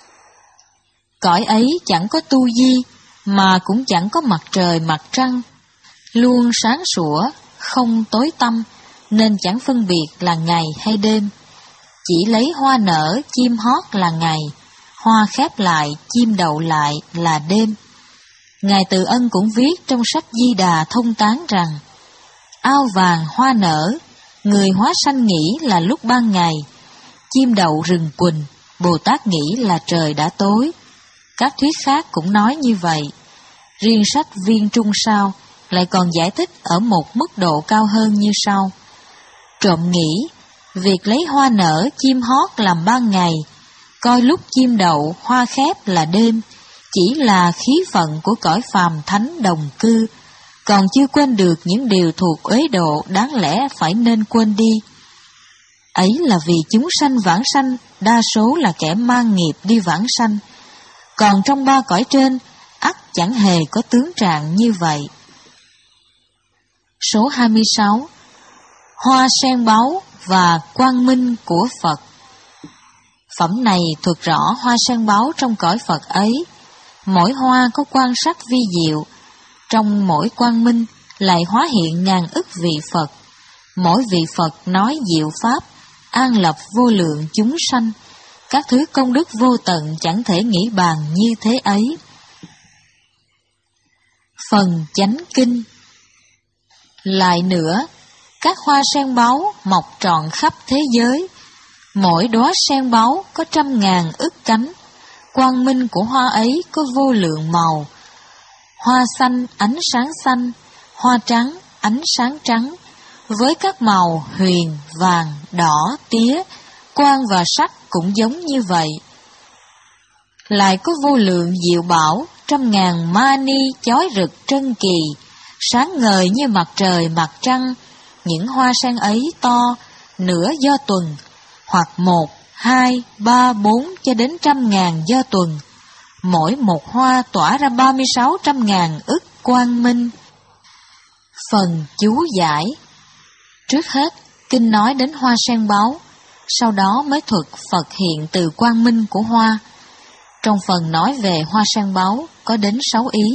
cõi ấy chẳng có tu di, mà cũng chẳng có mặt trời mặt trăng, luôn sáng sủa, không tối tăm, nên chẳng phân biệt là ngày hay đêm. Chỉ lấy hoa nở, chim hót là ngày, hoa khép lại, chim đậu lại là đêm. Ngài Từ Ân cũng viết trong sách Di Đà Thông Tán rằng, ao vàng hoa nở, người hóa sanh nghĩ là lúc ban ngày, chim đậu rừng quỳnh, Bồ Tát nghĩ là trời đã tối. Các thuyết khác cũng nói như vậy. Riêng sách Viên Trung Sao lại còn giải thích ở một mức độ cao hơn như sau. Trộm nghĩ, việc lấy hoa nở, chim hót làm ban ngày, coi lúc chim đậu, hoa khép là đêm, chỉ là khí phận của cõi phàm thánh đồng cư, còn chưa quên được những điều thuộc uế độ đáng lẽ phải nên quên đi. Ấy là vì chúng sanh vãng sanh đa số là kẻ mang nghiệp đi vãng sanh, còn trong ba cõi trên ắt chẳng hề có tướng trạng như vậy. Số hai mươi sáu. Hoa sen báu và quang minh của Phật. Phẩm này thuật rõ hoa sen báu trong cõi Phật ấy. Mỗi hoa có quan sắc vi diệu, trong mỗi quang minh lại hóa hiện ngàn ức vị Phật. Mỗi vị Phật nói diệu pháp, an lập vô lượng chúng sanh. Các thứ công đức vô tận chẳng thể nghĩ bàn như thế ấy. Phần chánh kinh. Lại nữa, các hoa sen báu mọc trọn khắp thế giới. Mỗi đóa sen báu có trăm ngàn ức cánh. Quang minh của hoa ấy có vô lượng màu. Hoa xanh ánh sáng xanh, hoa trắng ánh sáng trắng, với các màu huyền, vàng, đỏ, tía, quang và sắc cũng giống như vậy. Lại có vô lượng diệu bảo, trăm ngàn mani chói rực trân kỳ, sáng ngời như mặt trời mặt trăng. Những hoa sen ấy to, nửa do tuần, hoặc một, hai, ba, bốn cho đến trăm ngàn do tuần. Mỗi một hoa tỏa ra ba mươi sáu trăm ngàn ức quang minh. Phần chú giải. Trước hết, kinh nói đến hoa sen báu, sau đó mới thuật Phật hiện từ quang minh của hoa. Trong phần nói về hoa sen báu có đến sáu ý.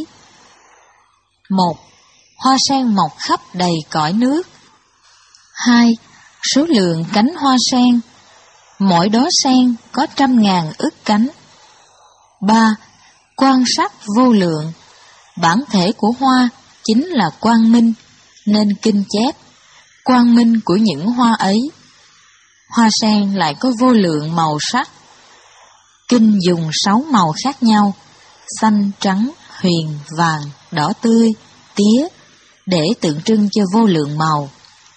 Một. Hoa sen mọc khắp đầy cõi nước. Hai. Số lượng cánh hoa sen. Mỗi đóa sen có trăm ngàn ức cánh. Ba. Quan sắc vô lượng. Bản thể của hoa chính là quang minh, nên kinh chép quang minh của những hoa ấy. Hoa sen lại có vô lượng màu sắc. Kinh dùng sáu màu khác nhau, xanh, trắng, huyền, vàng, đỏ tươi, tía, để tượng trưng cho vô lượng màu.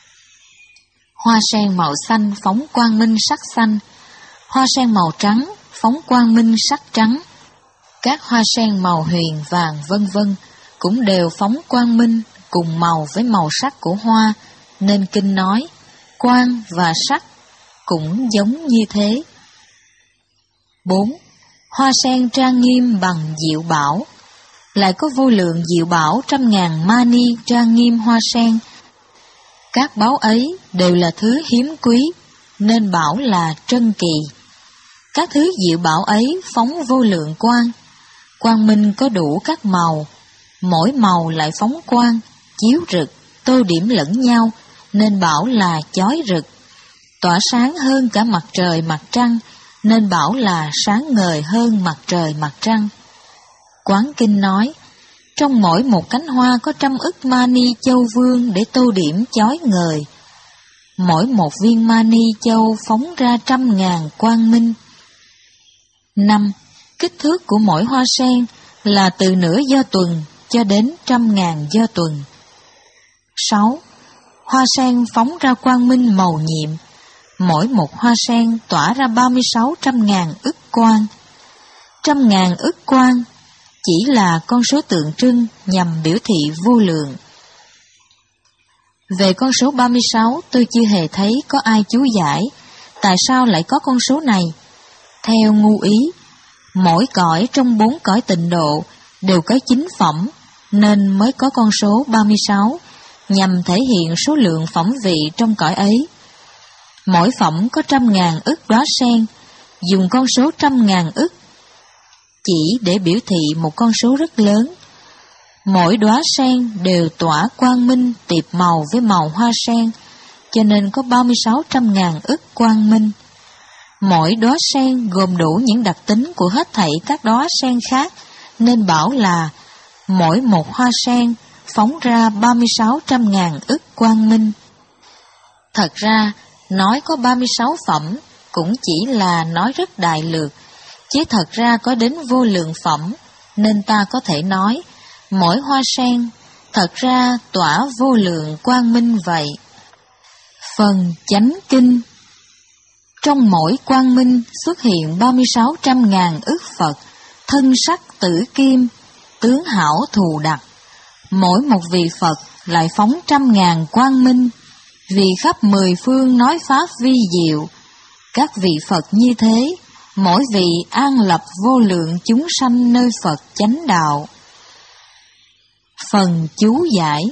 Hoa sen màu xanh phóng quang minh sắc xanh, hoa sen màu trắng phóng quang minh sắc trắng. Các hoa sen màu huyền, vàng, vân vân cũng đều phóng quang minh cùng màu với màu sắc của hoa, nên kinh nói quang và sắc cũng giống như thế. Bốn. Hoa sen trang nghiêm bằng diệu bảo. Lại có vô lượng diệu bảo trăm ngàn mani trang nghiêm hoa sen. Các báu ấy đều là thứ hiếm quý, nên bảo là trân kỳ. Các thứ diệu bảo ấy phóng vô lượng quang. Quang minh có đủ các màu, mỗi màu lại phóng quang, chiếu rực, tô điểm lẫn nhau, nên bảo là chói rực. tỏa sáng hơn cả mặt trời mặt trăng, nên bảo là sáng ngời hơn mặt trời mặt trăng. Quán Kinh nói, trong mỗi một cánh hoa có trăm ức mani châu vương để tô điểm chói ngời. Mỗi một viên mani châu phóng ra trăm ngàn quang minh. Năm. Kích thước của mỗi hoa sen là từ nửa do tuần cho đến trăm ngàn do tuần. Sáu. Hoa sen phóng ra quang minh màu nhiệm. Mỗi một hoa sen tỏa ra ba mươi sáu trăm ngàn ức quang. Trăm ngàn ức quang chỉ là con số tượng trưng nhằm biểu thị vô lượng. Về con số ba mươi sáu, tôi chưa hề thấy có ai chú giải tại sao lại có con số này. Theo ngu ý, mỗi cõi trong bốn cõi tịnh độ đều có chín phẩm, nên mới có con số ba mươi sáu, nhằm thể hiện số lượng phẩm vị trong cõi ấy. Mỗi phẩm có trăm ngàn ức đóa sen, dùng con số trăm ngàn ức chỉ để biểu thị một con số rất lớn. Mỗi đóa sen đều tỏa quang minh tiệp màu với màu hoa sen, cho nên có ba mươi sáu trăm ngàn ức quang minh. Mỗi đóa sen gồm đủ những đặc tính của hết thảy các đóa sen khác, nên bảo là mỗi một hoa sen phóng ra ba mươi sáu trăm ngàn ức quang minh. Thật ra, nói có ba mươi sáu phẩm cũng chỉ là nói rất đại lược, chứ thật ra có đến vô lượng phẩm, nên ta có thể nói mỗi hoa sen thật ra tỏa vô lượng quang minh vậy. Phần chánh kinh. Trong mỗi quang minh xuất hiện ba mươi sáu trăm ngàn ức Phật, thân sắc tử kim, tướng hảo thù đặc. Mỗi một vị Phật lại phóng trăm ngàn quang minh, vì khắp mười phương nói pháp vi diệu. Các vị Phật như thế, mỗi vị an lập vô lượng chúng sanh nơi Phật chánh đạo. Phần chú giải.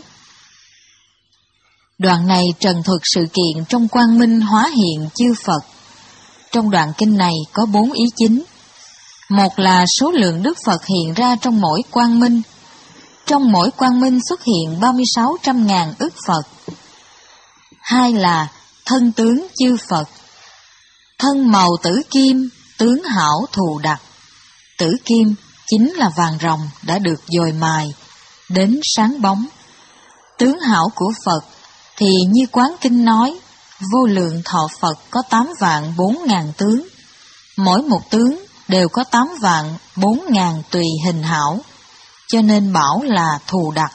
Đoạn này trần thuật sự kiện trong quang minh hóa hiện chư Phật. Trong đoạn kinh này có bốn ý chính. Một là số lượng Đức Phật hiện ra trong mỗi quang minh. Trong mỗi quang minh xuất hiện ba mươi sáu trăm ngàn ức Phật. Hai là thân tướng chư Phật. Thân màu tử kim, tướng hảo thù đặc. Tử kim chính là vàng ròng đã được dồi mài đến sáng bóng. Tướng hảo của Phật thì như Quán Kinh nói, vô lượng thọ Phật có tám vạn bốn ngàn tướng. Mỗi một tướng đều có tám vạn bốn ngàn tùy hình hảo, cho nên bảo là thù đặc.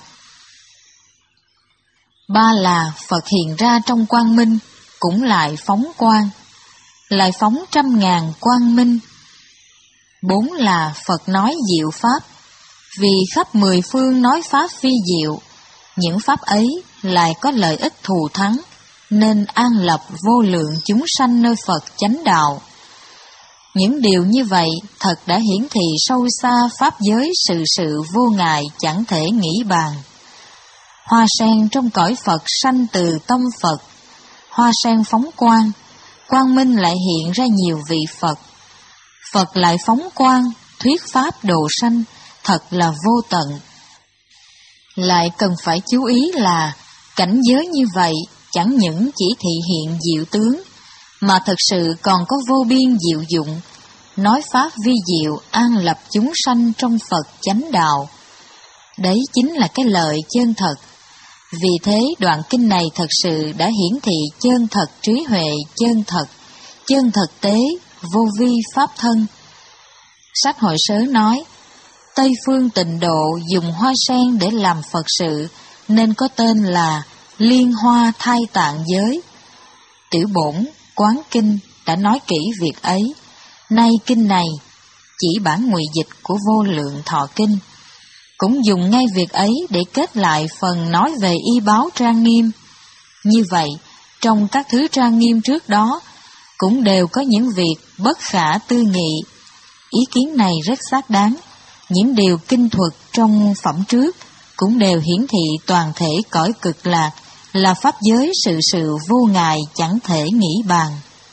Ba là Phật hiện ra trong quang minh, cũng lại phóng quang, lại phóng trăm ngàn quang minh. Bốn là Phật nói diệu pháp, vì khắp mười phương nói pháp phi diệu, những pháp ấy lại có lợi ích thù thắng, nên an lập vô lượng chúng sanh nơi Phật chánh đạo. Những điều như vậy thật đã hiển thị sâu xa pháp giới sự sự vô ngại chẳng thể nghĩ bàn. Hoa sen trong cõi Phật sanh từ tâm Phật, hoa sen phóng quang, quang minh lại hiện ra nhiều vị Phật. Phật lại phóng quang, thuyết pháp độ sanh, thật là vô tận. Lại cần phải chú ý là cảnh giới như vậy chẳng những chỉ thị hiện diệu tướng, mà thật sự còn có vô biên diệu dụng, nói pháp vi diệu an lập chúng sanh trong Phật chánh đạo. Đấy chính là cái lợi chân thật. Vì thế đoạn kinh này thật sự đã hiển thị chân thật trí huệ chân thật, chân thực tế, vô vi pháp thân. Sách Hội Sớ nói, Tây phương Tịnh Độ dùng hoa sen để làm Phật sự, nên có tên là Liên Hoa Thai Tạng Giới. Tiểu bổn Quán Kinh đã nói kỹ việc ấy. Nay kinh này chỉ bản ngụy dịch của Vô Lượng Thọ Kinh, cũng dùng ngay việc ấy để kết lại phần nói về y báo trang nghiêm. Như vậy, trong các thứ trang nghiêm trước đó, cũng đều có những việc bất khả tư nghị. Ý kiến này rất xác đáng. Những điều kinh thuật trong phẩm trước cũng đều hiển thị toàn thể cõi cực lạc là pháp giới sự sự vô ngại chẳng thể nghĩ bàn.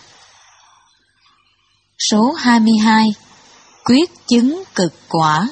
Số hai mươi hai. Quyết chứng cực quả.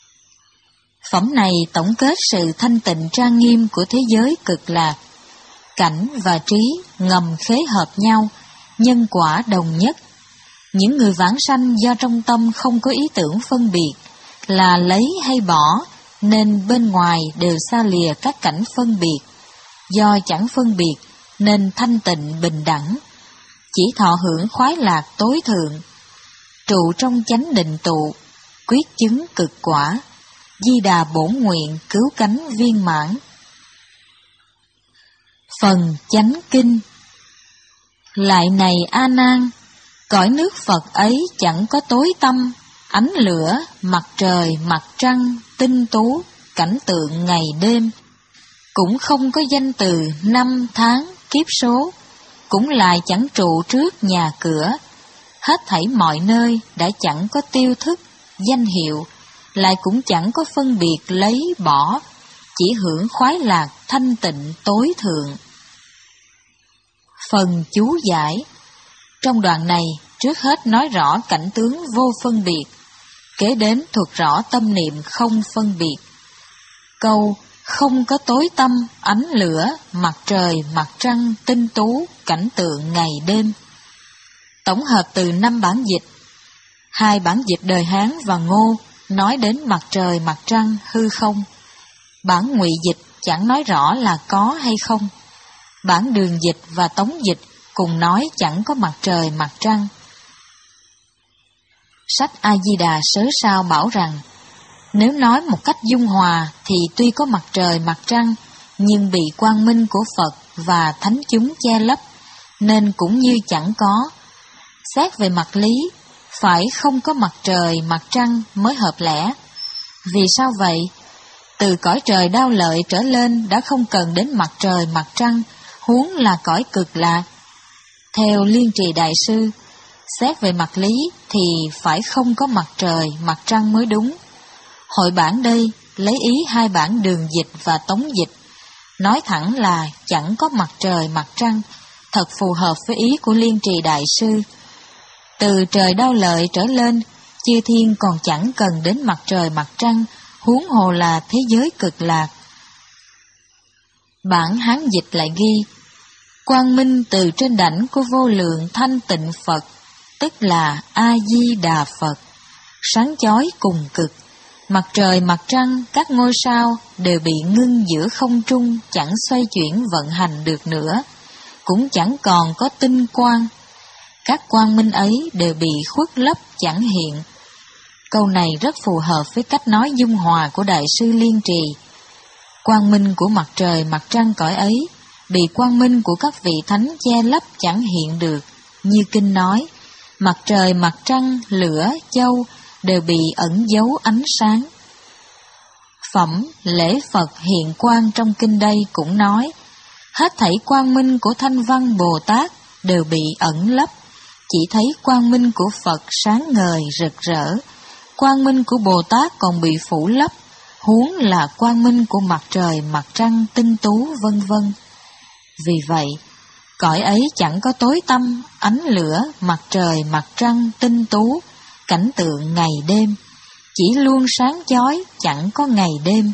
Phẩm này tổng kết sự thanh tịnh trang nghiêm của thế giới cực lạc. cảnh và trí ngầm khế hợp nhau, nhân quả đồng nhất. Những người vãng sanh do trong tâm không có ý tưởng phân biệt là lấy hay bỏ, nên bên ngoài đều xa lìa các cảnh phân biệt. Do chẳng phân biệt nên thanh tịnh bình đẳng, chỉ thọ hưởng khoái lạc tối thượng, trụ trong chánh định tụ, quyết chứng cực quả, Di Đà bổn nguyện cứu cánh viên mãn. Phần chánh kinh. Lại này A Nan, cõi nước Phật ấy chẳng có tối tăm, ánh lửa, mặt trời, mặt trăng, tinh tú, cảnh tượng ngày đêm, cũng không có danh từ năm tháng kiếp số, cũng lại chẳng trụ trước nhà cửa, hết thảy mọi nơi đã chẳng có tiêu thức, danh hiệu, lại cũng chẳng có phân biệt lấy bỏ, chỉ hưởng khoái lạc thanh tịnh tối thượng. Phần chú giải. Trong đoạn này, trước hết nói rõ cảnh tướng vô phân biệt, kế đến thuật rõ tâm niệm không phân biệt. Câu không có tối tăm, ánh lửa, mặt trời, mặt trăng, tinh tú, cảnh tượng ngày đêm, tổng hợp từ năm bản dịch. Hai bản dịch đời Hán và Ngô nói đến mặt trời, mặt trăng, hư không. Bản Ngụy dịch chẳng nói rõ là có hay không. Bản Đường dịch và Tống dịch cùng nói chẳng có mặt trời, mặt trăng. Sách A-di-đà sớ sao bảo rằng, nếu nói một cách dung hòa thì tuy có mặt trời, mặt trăng, nhưng bị quang minh của Phật và thánh chúng che lấp, nên cũng như chẳng có. Xét về mặt lý, phải không có mặt trời, mặt trăng mới hợp lẽ. Vì sao vậy? Từ cõi trời đao lợi trở lên đã không cần đến mặt trời, mặt trăng, huống là cõi cực lạc. Theo Liên Trì Đại Sư, xét về mặt lý thì phải không có mặt trời, mặt trăng mới đúng. Hội bản đây lấy ý hai bản Đường dịch và Tống dịch, nói thẳng là chẳng có mặt trời, mặt trăng, thật phù hợp với ý của Liên Trì Đại Sư. Từ trời đao lợi trở lên, chư thiên còn chẳng cần đến mặt trời, mặt trăng, huống hồ là thế giới cực lạc. Bản Hán dịch lại ghi, quang minh từ trên đảnh của vô lượng thanh tịnh Phật, tức là A-di-đà Phật, sáng chói cùng cực. Mặt trời, mặt trăng, các ngôi sao đều bị ngưng giữa không trung, chẳng xoay chuyển vận hành được nữa, cũng chẳng còn có tinh quang. Các quang minh ấy đều bị khuất lấp chẳng hiện. Câu này rất phù hợp với cách nói dung hòa của Đại sư Liên Trì. Quang minh của mặt trời, mặt trăng cõi ấy bị quang minh của các vị thánh che lấp chẳng hiện được, như kinh nói, mặt trời, mặt trăng, lửa, châu đều bị ẩn giấu ánh sáng. Phẩm lễ Phật hiện quang trong kinh đây cũng nói, hết thảy quang minh của Thanh Văn Bồ Tát đều bị ẩn lấp, chỉ thấy quang minh của Phật sáng ngời rực rỡ. Quang minh của Bồ Tát còn bị phủ lấp, huống là quang minh của mặt trời, mặt trăng, tinh tú, vân vân. Vì vậy, cõi ấy chẳng có tối tăm, ánh lửa, mặt trời, mặt trăng, tinh tú, cảnh tượng ngày đêm, chỉ luôn sáng chói, chẳng có ngày đêm.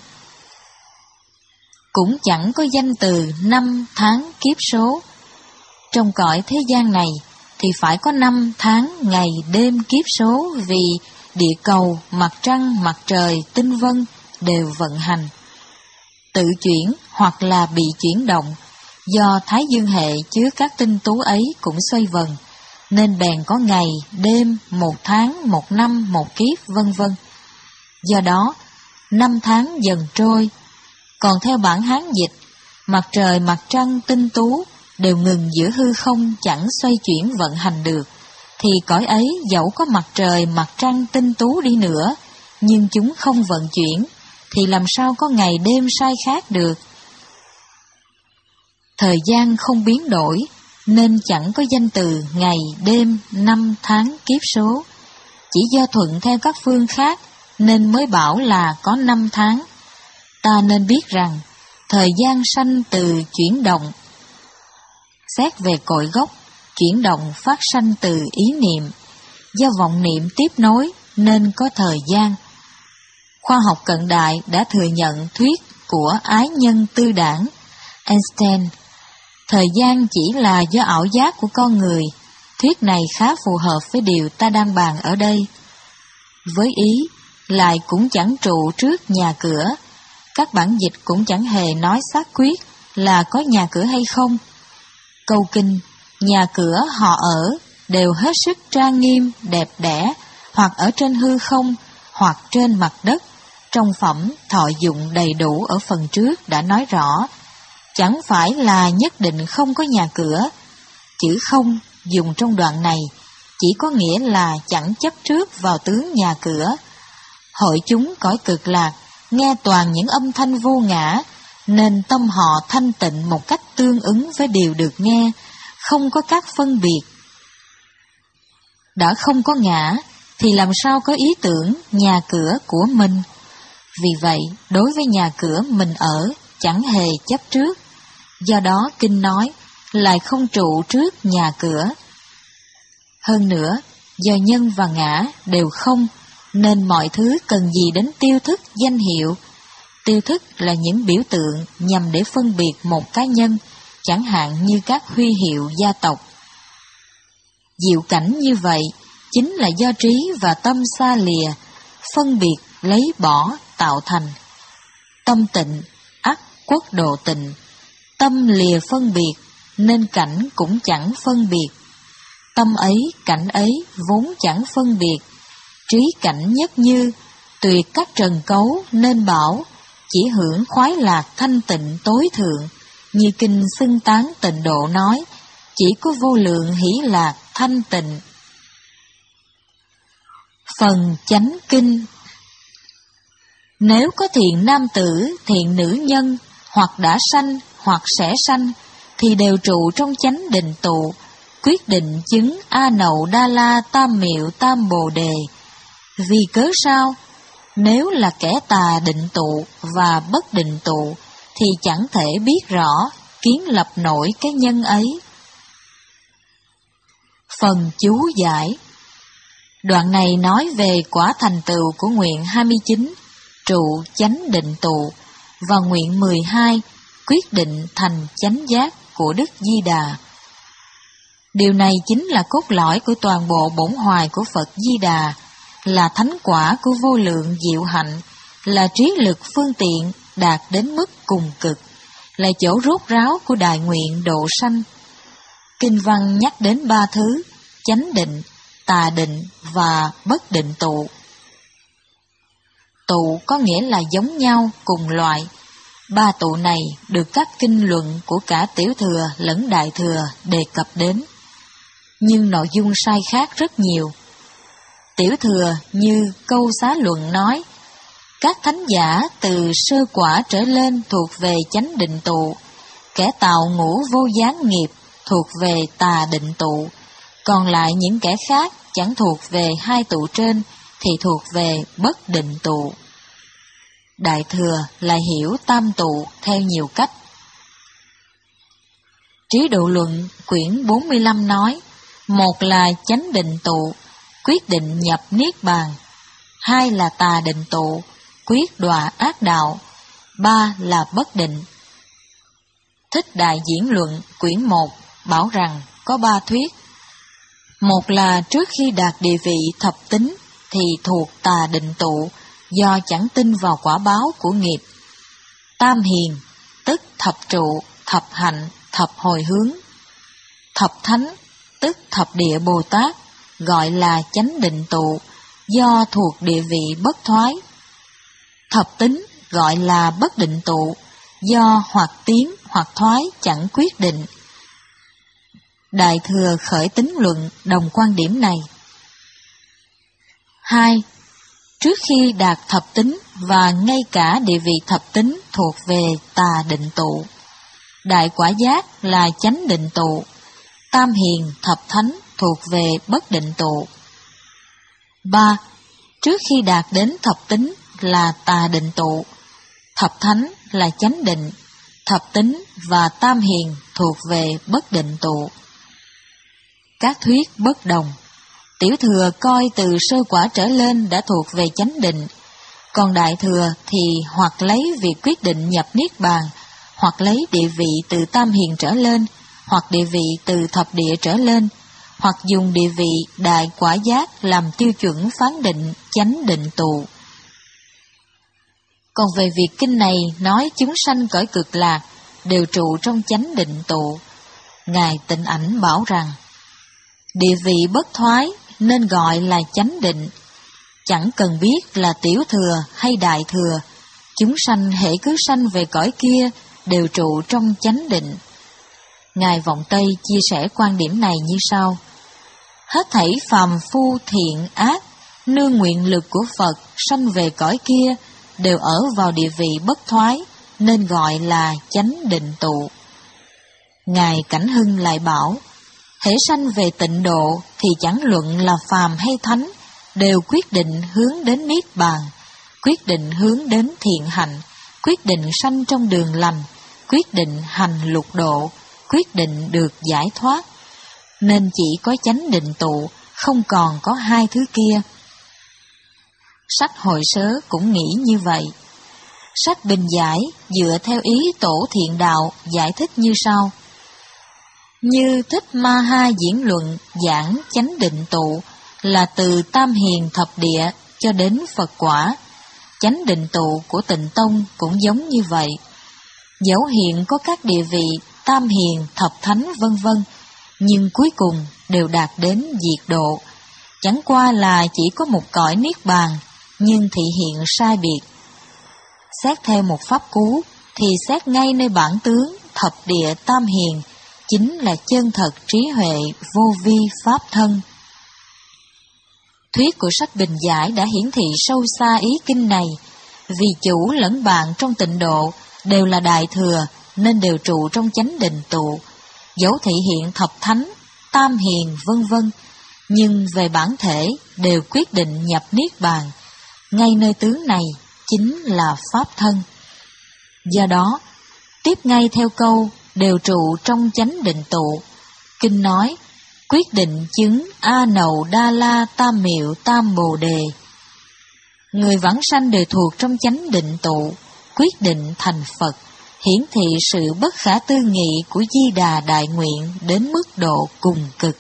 Cũng chẳng có danh từ năm tháng kiếp số. Trong cõi thế gian này thì phải có năm tháng ngày đêm kiếp số, vì địa cầu, mặt trăng, mặt trời, tinh vân đều vận hành, tự chuyển hoặc là bị chuyển động, do thái dương hệ chứa các tinh tú ấy cũng xoay vần, nên bèn có ngày, đêm, một tháng, một năm, một kiếp, vân vân. Do đó, năm tháng dần trôi. Còn theo bản Hán dịch, mặt trời, mặt trăng, tinh tú đều ngừng giữa hư không, chẳng xoay chuyển vận hành được, thì cõi ấy dẫu có mặt trời, mặt trăng, tinh tú đi nữa, nhưng chúng không vận chuyển, thì làm sao có ngày đêm sai khác được. Thời gian không biến đổi, nên chẳng có danh từ ngày, đêm, năm, tháng, kiếp số. Chỉ do thuận theo các phương khác, nên mới bảo là có năm tháng. Ta nên biết rằng, thời gian sanh từ chuyển động. Xét về cội gốc, chuyển động phát sanh từ ý niệm. Do vọng niệm tiếp nối, nên có thời gian. Khoa học cận đại đã thừa nhận thuyết của ái nhân tư đảng Einstein Thời gian chỉ là do ảo giác của con người. Thuyết này khá phù hợp với điều ta đang bàn ở đây. Với ý, lại cũng chẳng trụ trước nhà cửa. Các bản dịch cũng chẳng hề nói xác quyết là có nhà cửa hay không. Câu kinh, nhà cửa họ ở đều hết sức trang nghiêm, đẹp đẽ, hoặc ở trên hư không, hoặc trên mặt đất. Trong phẩm thọ dụng đầy đủ ở phần trước đã nói rõ, chẳng phải là nhất định không có nhà cửa. Chữ không dùng trong đoạn này chỉ có nghĩa là chẳng chấp trước vào tướng nhà cửa. Hội chúng cõi cực lạc nghe toàn những âm thanh vô ngã, nên tâm họ thanh tịnh một cách tương ứng với điều được nghe, không có các phân biệt. Đã không có ngã, thì làm sao có ý tưởng nhà cửa của mình? Vì vậy, đối với nhà cửa mình ở, chẳng hề chấp trước. Do đó, kinh nói, lại không trụ trước nhà cửa. Hơn nữa, do nhân và ngã đều không, nên mọi thứ cần gì đến tiêu thức danh hiệu. Tiêu thức là những biểu tượng nhằm để phân biệt một cá nhân, chẳng hạn như các huy hiệu gia tộc. Diệu cảnh như vậy, chính là do trí và tâm xa lìa, phân biệt lấy bỏ tạo thành. Tâm tịnh, ắt quốc độ tịnh. Tâm lìa phân biệt, nên cảnh cũng chẳng phân biệt. Tâm ấy, cảnh ấy vốn chẳng phân biệt. Trí cảnh nhất như, tuyệt các trần cấu nên bảo, chỉ hưởng khoái lạc thanh tịnh tối thượng. Như kinh xưng tán tịnh độ nói, chỉ có vô lượng hỷ lạc thanh tịnh. Phần chánh kinh. Nếu có thiện nam tử, thiện nữ nhân, hoặc đã sanh, hoặc sẽ sanh, thì đều trụ trong chánh định tụ, quyết định chứng A Nậu Đa La Tam Miệu Tam Bồ Đề. Vì cớ sao? Nếu là kẻ tà định tụ và bất định tụ, thì chẳng thể biết rõ, kiến lập nổi cái nhân ấy. Phần chú giải. Đoạn này nói về quả thành tựu của nguyện hai mươi chín, trụ chánh định tụ, và nguyện mười hai, quyết định thành chánh giác của Đức Di Đà. Điều này chính là cốt lõi của toàn bộ bổn hoài của Phật Di Đà, là thánh quả của vô lượng diệu hạnh, là trí lực phương tiện đạt đến mức cùng cực, là chỗ rốt ráo của đại nguyện độ sanh. Kinh văn nhắc đến ba thứ, chánh định, tà định và bất định tụ. Tụ có nghĩa là giống nhau, cùng loại. Ba tụ này được các kinh luận của cả Tiểu Thừa lẫn Đại Thừa đề cập đến, nhưng nội dung sai khác rất nhiều. Tiểu Thừa như câu Xá Luận nói, các thánh giả từ sơ quả trở lên thuộc về chánh định tụ, kẻ tạo ngũ vô gián nghiệp thuộc về tà định tụ, còn lại những kẻ khác chẳng thuộc về hai tụ trên thì thuộc về bất định tụ. Đại Thừa lại hiểu tam tụ theo nhiều cách. Trí Độ Luận quyển bốn mươi lăm nói, một là chánh định tụ, quyết định nhập niết bàn; hai là tà định tụ, quyết đọa ác đạo; ba là bất định. Thích Đại Diễn Luận quyển một bảo rằng có ba thuyết. Một là trước khi đạt địa vị thập tính thì thuộc tà định tụ, do chẳng tin vào quả báo của nghiệp. Tam hiền, tức thập trụ, thập hạnh, thập hồi hướng. Thập thánh, tức thập địa Bồ Tát, gọi là chánh định tụ, do thuộc địa vị bất thoái. Thập tính gọi là bất định tụ, do hoặc tiến hoặc thoái chẳng quyết định. Đại Thừa khởi tính luận đồng quan điểm này. Hai, trước khi đạt thập tính và ngay cả địa vị thập tính thuộc về tà định tụ. Đại quả giác là chánh định tụ, tam hiền thập thánh thuộc về bất định tụ. Ba, trước khi đạt đến thập tính là tà định tụ, thập thánh là chánh định, thập tính và tam hiền thuộc về bất định tụ. Các thuyết bất đồng. Tiểu Thừa coi từ sơ quả trở lên đã thuộc về chánh định, còn Đại Thừa thì hoặc lấy việc quyết định nhập niết bàn, hoặc lấy địa vị từ tam hiền trở lên, hoặc địa vị từ thập địa trở lên, hoặc dùng địa vị đại quả giác làm tiêu chuẩn phán định chánh định tụ. Còn về việc kinh này nói chúng sanh cõi cực lạc đều trụ trong chánh định tụ, Ngài Tịnh Ảnh bảo rằng, địa vị bất thoái nên gọi là chánh định, chẳng cần biết là tiểu thừa hay đại thừa, chúng sanh hễ cứ sanh về cõi kia đều trụ trong chánh định. Ngài Vọng Tây chia sẻ quan điểm này như sau: hết thảy phàm phu thiện ác, nương nguyện lực của Phật sanh về cõi kia đều ở vào địa vị bất thoái, nên gọi là chánh định tụ. Ngài Cảnh Hưng lại bảo, hễ sanh về tịnh độ thì chẳng luận là phàm hay thánh, đều quyết định hướng đến niết bàn, quyết định hướng đến thiện hạnh, quyết định sanh trong đường lành, quyết định hành lục độ, quyết định được giải thoát. Nên chỉ có chánh định tụ, không còn có hai thứ kia. Sách Hội Sớ cũng nghĩ như vậy. Sách Bình Giải dựa theo ý Tổ Thiện Đạo giải thích như sau: Như Thích Ma Ha diễn luận giảng chánh định tụ là từ Tam Hiền Thập Địa cho đến Phật quả. Chánh định tụ của Tịnh Tông cũng giống như vậy. Dẫu hiện có các địa vị Tam Hiền, Thập Thánh vân vân, nhưng cuối cùng đều đạt đến diệt độ. Chẳng qua là chỉ có một cõi niết bàn, nhưng thị hiện sai biệt. Xét theo một pháp cú, thì xét ngay nơi bản tướng Thập Địa Tam Hiền, chính là chân thật trí huệ vô vi pháp thân. Thuyết của sách Bình Giải đã hiển thị sâu xa ý kinh này, vì chủ lẫn bạn trong tịnh độ đều là đại thừa, nên đều trụ trong chánh định tụ. Dẫu thị hiện thập thánh, tam hiền vân vân, nhưng về bản thể đều quyết định nhập niết bàn. Ngay nơi tướng này chính là pháp thân. Do đó, tiếp ngay theo câu đều trụ trong chánh định tụ, kinh nói quyết định chứng A Nậu Đa La Tam Miệu Tam Bồ Đề. Người vãng sanh đều thuộc trong chánh định tụ, quyết định thành Phật, hiển thị sự bất khả tư nghị của Di Đà Đại Nguyện đến mức độ cùng cực.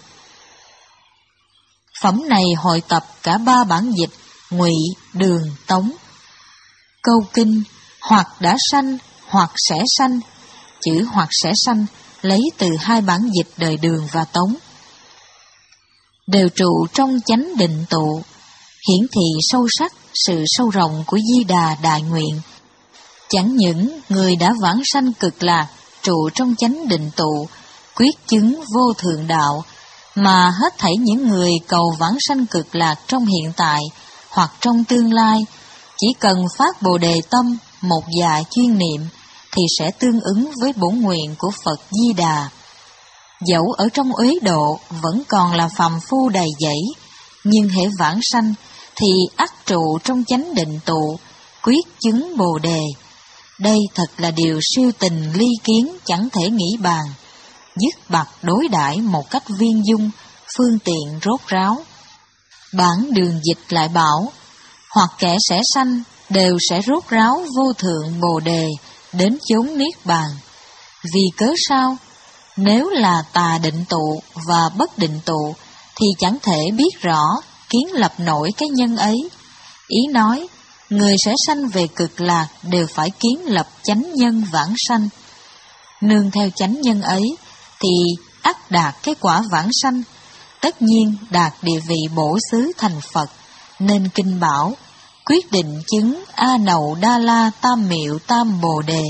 Phẩm này hội tập cả ba bản dịch Ngụy, Đường, Tống. Câu kinh hoặc đã sanh hoặc sẽ sanh, chữ hoặc sẽ sanh lấy từ hai bản dịch đời Đường và Tống. Đều trụ trong chánh định tụ, hiển thị sâu sắc sự sâu rộng của Di Đà Đại Nguyện. Chẳng những người đã vãng sanh cực lạc trụ trong chánh định tụ, quyết chứng vô thượng đạo, mà hết thảy những người cầu vãng sanh cực lạc trong hiện tại hoặc trong tương lai, chỉ cần phát Bồ Đề tâm một dạ chuyên niệm thì sẽ tương ứng với bổn nguyện của Phật Di Đà. Dẫu ở trong uế độ vẫn còn là phàm phu đầy dẫy, nhưng hễ vãng sanh thì ắt trụ trong chánh định tụ, quyết chứng Bồ Đề. Đây thật là điều siêu tình ly kiến chẳng thể nghĩ bàn, dứt bặt đối đãi một cách viên dung, phương tiện rốt ráo. Bản Đường dịch lại bảo, hoặc kẻ sẽ sanh đều sẽ rốt ráo vô thượng Bồ Đề đến chốn niết bàn. Vì cớ sao? Nếu là tà định tụ và bất định tụ thì chẳng thể biết rõ kiến lập nổi cái nhân ấy. Ý nói, người sẽ sanh về cực lạc đều phải kiến lập chánh nhân vãng sanh. Nương theo chánh nhân ấy thì ắt đạt cái quả vãng sanh, tất nhiên đạt địa vị bổ xứ thành Phật. Nên kinh bảo quyết định chứng A Nậu Đa La Tam Miệu Tam Bồ Đề.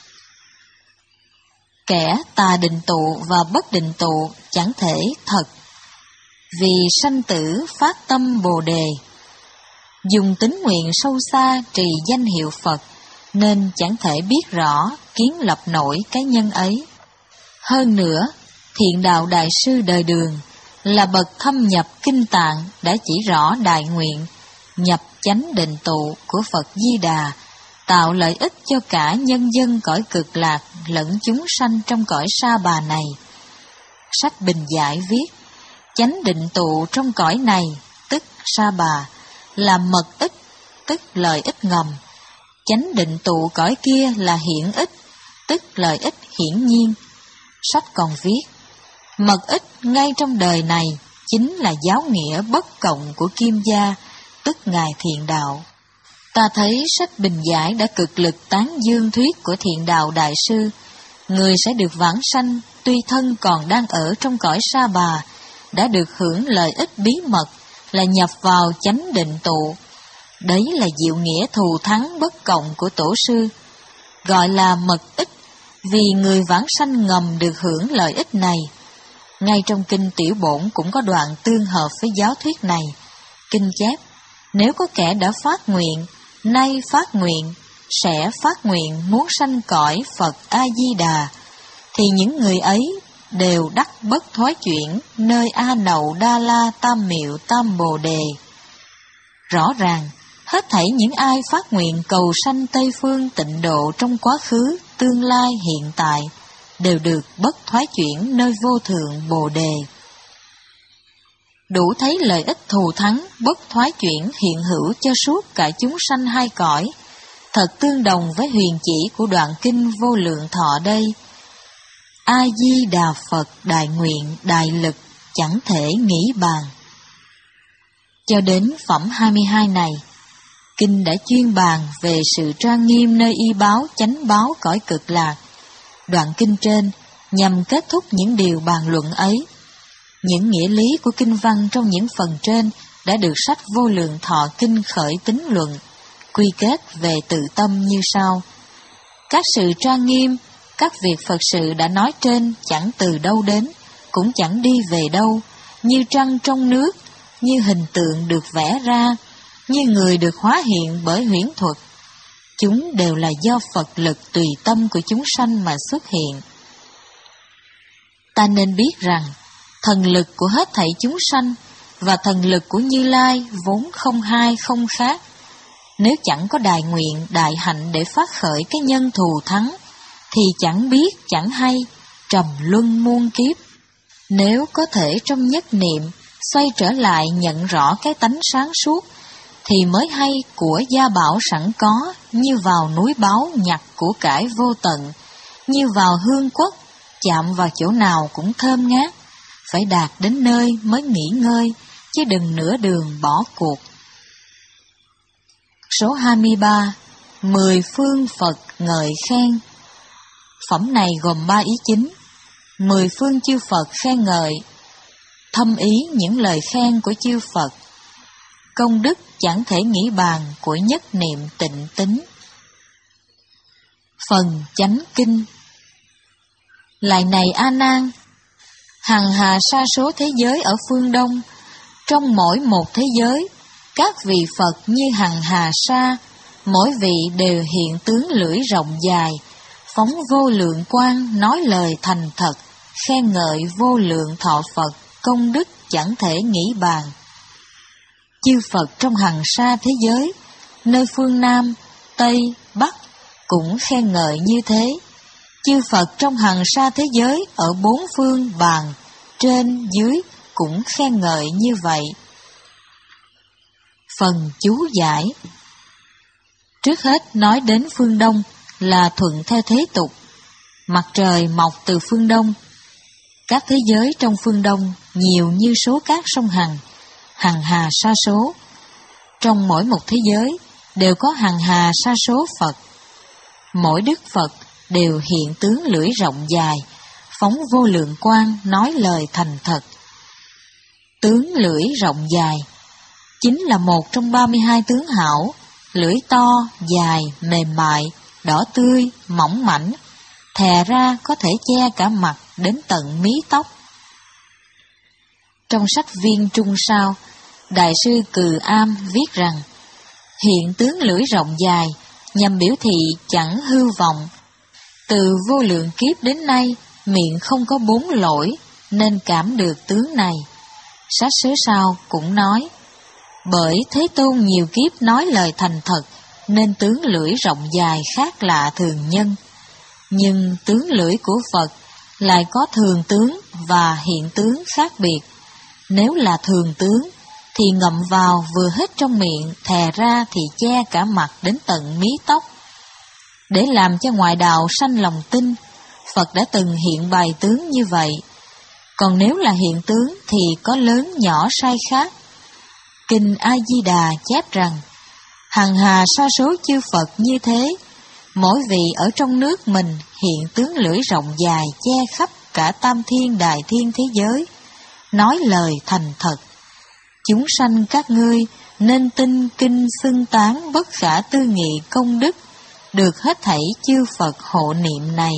Kẻ tà định tụ và bất định tụ chẳng thể thật, vì sanh tử phát tâm Bồ Đề, dùng tín nguyện sâu xa trì danh hiệu Phật, nên chẳng thể biết rõ kiến lập nổi cái nhân ấy. Hơn nữa, Thiện Đạo Đại Sư đời Đường là bậc thâm nhập kinh tạng đã chỉ rõ đại nguyện nhập chánh định tụ của Phật Di Đà, tạo lợi ích cho cả nhân dân cõi cực lạc lẫn chúng sanh trong cõi sa bà này. Sách Bình Giải viết, chánh định tụ trong cõi này, tức sa bà, là mật ích, tức lợi ích ngầm. Chánh định tụ cõi kia là hiển ích, tức lợi ích hiển nhiên. Sách còn viết, mật ích ngay trong đời này chính là giáo nghĩa bất cộng của Kim Gia, tức Ngài Thiện Đạo. Ta thấy sách Bình Giải đã cực lực tán dương thuyết của Thiện Đạo Đại Sư. Người sẽ được vãng sanh, tuy thân còn đang ở trong cõi sa bà, đã được hưởng lợi ích bí mật là nhập vào chánh định tụ. Đấy là diệu nghĩa thù thắng bất cộng của Tổ sư, gọi là mật ích, vì người vãng sanh ngầm được hưởng lợi ích này. Ngay trong kinh Tiểu Bổn cũng có đoạn tương hợp với giáo thuyết này. Kinh chép, nếu có kẻ đã phát nguyện, nay phát nguyện, sẽ phát nguyện muốn sanh cõi Phật A-di-đà, thì những người ấy đều đắc bất thoái chuyển nơi A Nậu Đa La Tam Miệu Tam Bồ Đề. Rõ ràng, hết thảy những ai phát nguyện cầu sanh Tây Phương Tịnh Độ trong quá khứ, tương lai, hiện tại, đều được bất thoái chuyển nơi vô thượng Bồ Đề. Đủ thấy lợi ích thù thắng, bất thoái chuyển hiện hữu cho suốt cả chúng sanh hai cõi, thật tương đồng với huyền chỉ của đoạn kinh Vô Lượng Thọ đây. A-di-đà Phật đại nguyện đại lực, chẳng thể nghĩ bàn. Cho đến phẩm hai mươi hai này, kinh đã chuyên bàn về sự trang nghiêm nơi y báo chánh báo cõi Cực Lạc. Đoạn kinh trên nhằm kết thúc những điều bàn luận ấy. Những nghĩa lý của kinh văn trong những phần trên đã được sách Vô Lượng Thọ Kinh khởi tín luận, quy kết về tự tâm như sau. Các sự trang nghiêm, các việc Phật sự đã nói trên chẳng từ đâu đến, cũng chẳng đi về đâu, như trăng trong nước, như hình tượng được vẽ ra, như người được hóa hiện bởi huyễn thuật. Chúng đều là do Phật lực tùy tâm của chúng sanh mà xuất hiện. Ta nên biết rằng, thần lực của hết thảy chúng sanh và thần lực của Như Lai vốn không hai không khác. Nếu chẳng có đại nguyện, đại hạnh để phát khởi cái nhân thù thắng, thì chẳng biết, chẳng hay, trầm luân muôn kiếp. Nếu có thể trong nhất niệm, xoay trở lại nhận rõ cái tánh sáng suốt, thì mới hay của gia bảo sẵn có, như vào núi báu nhặt của cải vô tận, như vào hương quất, chạm vào chỗ nào cũng thơm ngát, phải đạt đến nơi mới nghỉ ngơi, chứ đừng nửa đường bỏ cuộc. Số hai mươi ba. Mười phương Phật ngợi khen. Phẩm này gồm ba ý chính. Mười phương chư Phật khen ngợi, thâm ý những lời khen của chư Phật, công đức chẳng thể nghĩ bàn của nhất niệm tịnh tín. Phần chánh kinh. Lại này A Nan, hằng hà sa số thế giới ở phương Đông, trong mỗi một thế giới, các vị Phật như hằng hà sa, mỗi vị đều hiện tướng lưỡi rộng dài, phóng vô lượng quang, nói lời thành thật, khen ngợi vô lượng thọ Phật, công đức chẳng thể nghĩ bàn. Chư Phật trong hằng sa thế giới, nơi phương Nam, Tây, Bắc cũng khen ngợi như thế. Chư Phật trong hằng sa thế giới ở bốn phương bàn, trên, dưới cũng khen ngợi như vậy. Phần chú giải. Trước hết nói đến phương Đông là thuận theo thế tục. Mặt trời mọc từ phương Đông. Các thế giới trong phương Đông nhiều như số cát sông Hằng, hằng hà sa số. Trong mỗi một thế giới đều có hằng hà sa số Phật. Mỗi Đức Phật đều hiện tướng lưỡi rộng dài, phóng vô lượng quang, nói lời thành thật. Tướng lưỡi rộng dài chính là một trong ba mươi hai tướng hảo, lưỡi to, dài, mềm mại, đỏ tươi, mỏng mảnh, thè ra có thể che cả mặt đến tận mí tóc. Trong sách Viên Trung Sao, Đại sư Cừ Am viết rằng, hiện tướng lưỡi rộng dài nhằm biểu thị chẳng hư vọng. Từ vô lượng kiếp đến nay, miệng không có bốn lỗi, nên cảm được tướng này. Sách Sớ Sao cũng nói, bởi Thế Tôn nhiều kiếp nói lời thành thật, nên tướng lưỡi rộng dài khác lạ thường nhân. Nhưng tướng lưỡi của Phật lại có thường tướng và hiện tướng khác biệt. Nếu là thường tướng, thì ngậm vào vừa hết trong miệng, thè ra thì che cả mặt đến tận mí tóc. Để làm cho ngoại đạo sanh lòng tin, Phật đã từng hiện bày tướng như vậy. Còn nếu là hiện tướng thì có lớn nhỏ sai khác. Kinh A-di-đà chép rằng, hằng hà sa số chư Phật như thế, mỗi vị ở trong nước mình hiện tướng lưỡi rộng dài che khắp cả tam thiên đại thiên thế giới, nói lời thành thật. Chúng sanh các ngươi nên tin kinh xưng tán bất khả tư nghị công đức, được hết thảy chư Phật hộ niệm này.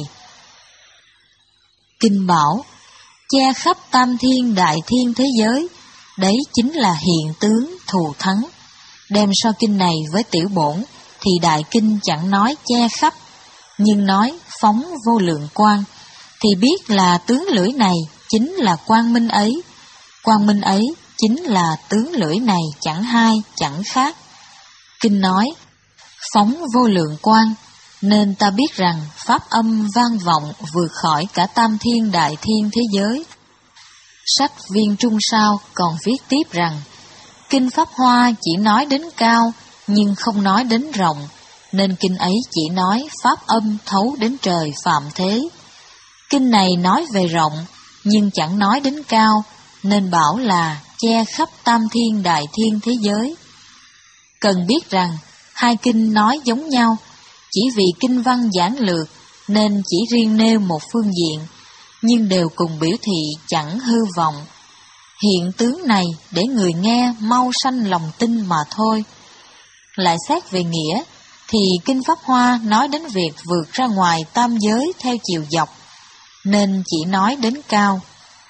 Kinh bảo, che khắp tam thiên đại thiên thế giới, đấy chính là hiện tướng thù thắng. Đem so kinh này với tiểu bổn, thì đại kinh chẳng nói che khắp, nhưng nói phóng vô lượng quang, thì biết là tướng lưỡi này chính là quang minh ấy. Quang minh ấy chính là tướng lưỡi này chẳng hai, chẳng khác. Kinh nói, phóng vô lượng quang, nên ta biết rằng pháp âm vang vọng vượt khỏi cả tam thiên đại thiên thế giới. Sách Viên Trung Sao còn viết tiếp rằng, Kinh Pháp Hoa chỉ nói đến cao, nhưng không nói đến rộng, nên kinh ấy chỉ nói pháp âm thấu đến trời phạm thế. Kinh này nói về rộng, nhưng chẳng nói đến cao, nên bảo là che khắp tam thiên đại thiên thế giới. Cần biết rằng, hai kinh nói giống nhau, chỉ vì kinh văn giản lược, nên chỉ riêng nêu một phương diện, nhưng đều cùng biểu thị chẳng hư vọng. Hiện tướng này để người nghe mau sanh lòng tin mà thôi. Lại xét về nghĩa, thì Kinh Pháp Hoa nói đến việc vượt ra ngoài tam giới theo chiều dọc, nên chỉ nói đến cao.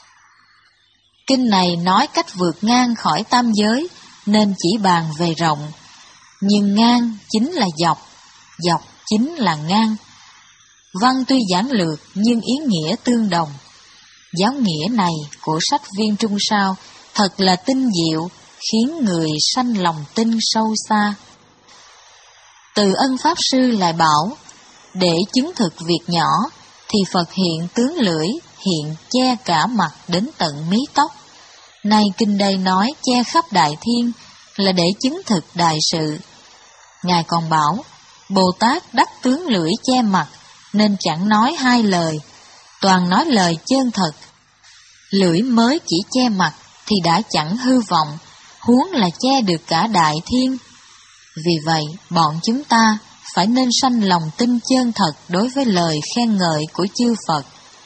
Kinh này nói cách vượt ngang khỏi tam giới, nên chỉ bàn về rộng. Nhưng ngang chính là dọc, dọc chính là ngang. Văn tuy giản lược nhưng ý nghĩa tương đồng. Giáo nghĩa này của sách Viên Trung Sao thật là tinh diệu, khiến người sanh lòng tin sâu xa. Từ Ân Pháp Sư lại bảo, để chứng thực việc nhỏ, thì Phật hiện tướng lưỡi, hiện che cả mặt đến tận mí tóc. Nay kinh đây nói che khắp đại thiên, là để chứng thực đại sự. Ngài còn bảo, Bồ Tát đắc tướng lưỡi che mặt, nên chẳng nói hai lời, toàn nói lời chân thật. Lưỡi mới chỉ che mặt thì đã chẳng hư vọng, huống là che được cả đại thiên. Vì vậy, bọn chúng ta phải nên sanh lòng tin chân thật đối với lời khen ngợi của chư Phật.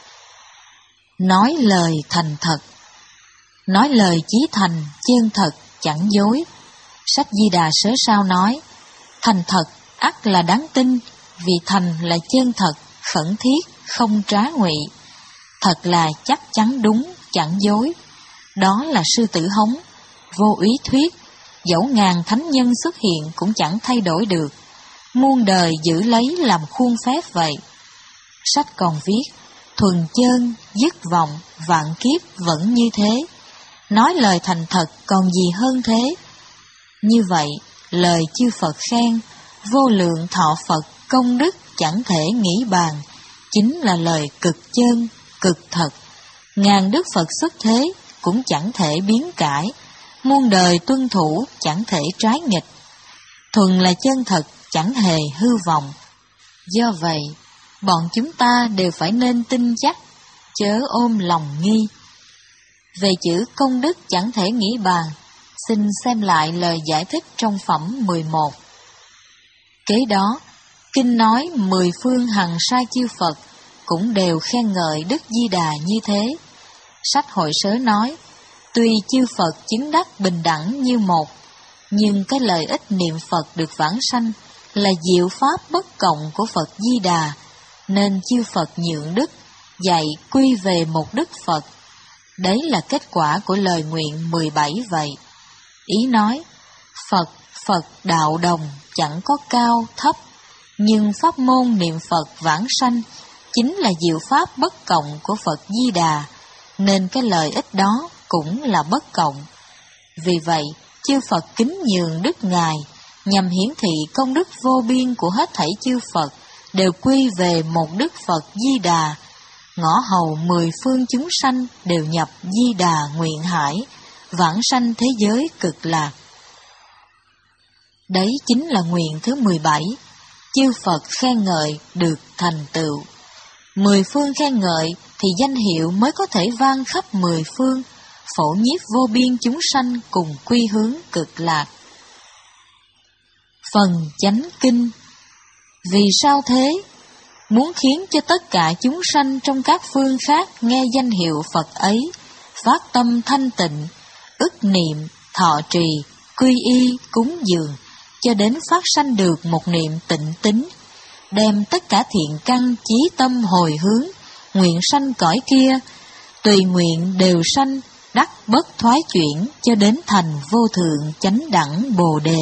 Nói lời thành thật. Nói lời chí thành, chân thật, chẳng dối. Sách Di Đà Sớ Sao nói, thành thật ắt là đáng tin, vì thành là chân thật, khẩn thiết, không trá ngụy. Thật là chắc chắn đúng, chẳng dối. Đó là sư tử hống, vô úy thuyết, dẫu ngàn thánh nhân xuất hiện cũng chẳng thay đổi được. Muôn đời giữ lấy làm khuôn phép vậy. Sách còn viết, thuần chân, dứt vọng, vạn kiếp vẫn như thế. Nói lời thành thật còn gì hơn thế. Như vậy, lời chư Phật khen, vô lượng thọ Phật công đức chẳng thể nghĩ bàn, chính là lời cực chân, cực thật. Ngàn đức Phật xuất thế cũng chẳng thể biến cải, muôn đời tuân thủ chẳng thể trái nghịch. Thuần là chân thật, chẳng hề hư vọng. Do vậy, bọn chúng ta đều phải nên tin chắc, chớ ôm lòng nghi. Về chữ công đức chẳng thể nghĩ bàn, xin xem lại lời giải thích trong phẩm mười một. Kế đó, kinh nói mười phương hằng sa chư Phật cũng đều khen ngợi Đức Di Đà như thế. Sách Hội Sớ nói, tuy chư Phật chứng đắc bình đẳng như một, nhưng cái lợi ích niệm Phật được vãng sanh là diệu pháp bất cộng của Phật Di Đà, nên chư Phật nhượng đức, dạy quy về một đức Phật. Đấy là kết quả của lời nguyện mười bảy vậy. Ý nói, Phật, Phật đạo đồng chẳng có cao thấp, nhưng pháp môn niệm Phật vãng sanh chính là diệu pháp bất cộng của Phật Di Đà, nên cái lợi ích đó cũng là bất cộng. Vì vậy, chư Phật kính nhường đức Ngài, nhằm hiển thị công đức vô biên của hết thảy chư Phật đều quy về một đức Phật Di Đà. Ngõ hầu mười phương chúng sanh đều nhập Di Đà nguyện hải, vãng sanh thế giới cực lạc. Đấy chính là nguyện thứ mười bảy, chư Phật khen ngợi được thành tựu. Mười phương khen ngợi thì danh hiệu mới có thể vang khắp mười phương, phổ nhiếp vô biên chúng sanh cùng quy hướng cực lạc. Phần chánh kinh. Vì sao thế? Muốn khiến cho tất cả chúng sanh trong các phương khác nghe danh hiệu Phật ấy, phát tâm thanh tịnh, ức niệm, thọ trì, quy y, cúng dường, cho đến phát sanh được một niệm tịnh tín, đem tất cả thiện căn chí tâm hồi hướng, nguyện sanh cõi kia, tùy nguyện đều sanh, đắc bất thoái chuyển, cho đến thành vô thượng chánh đẳng Bồ Đề.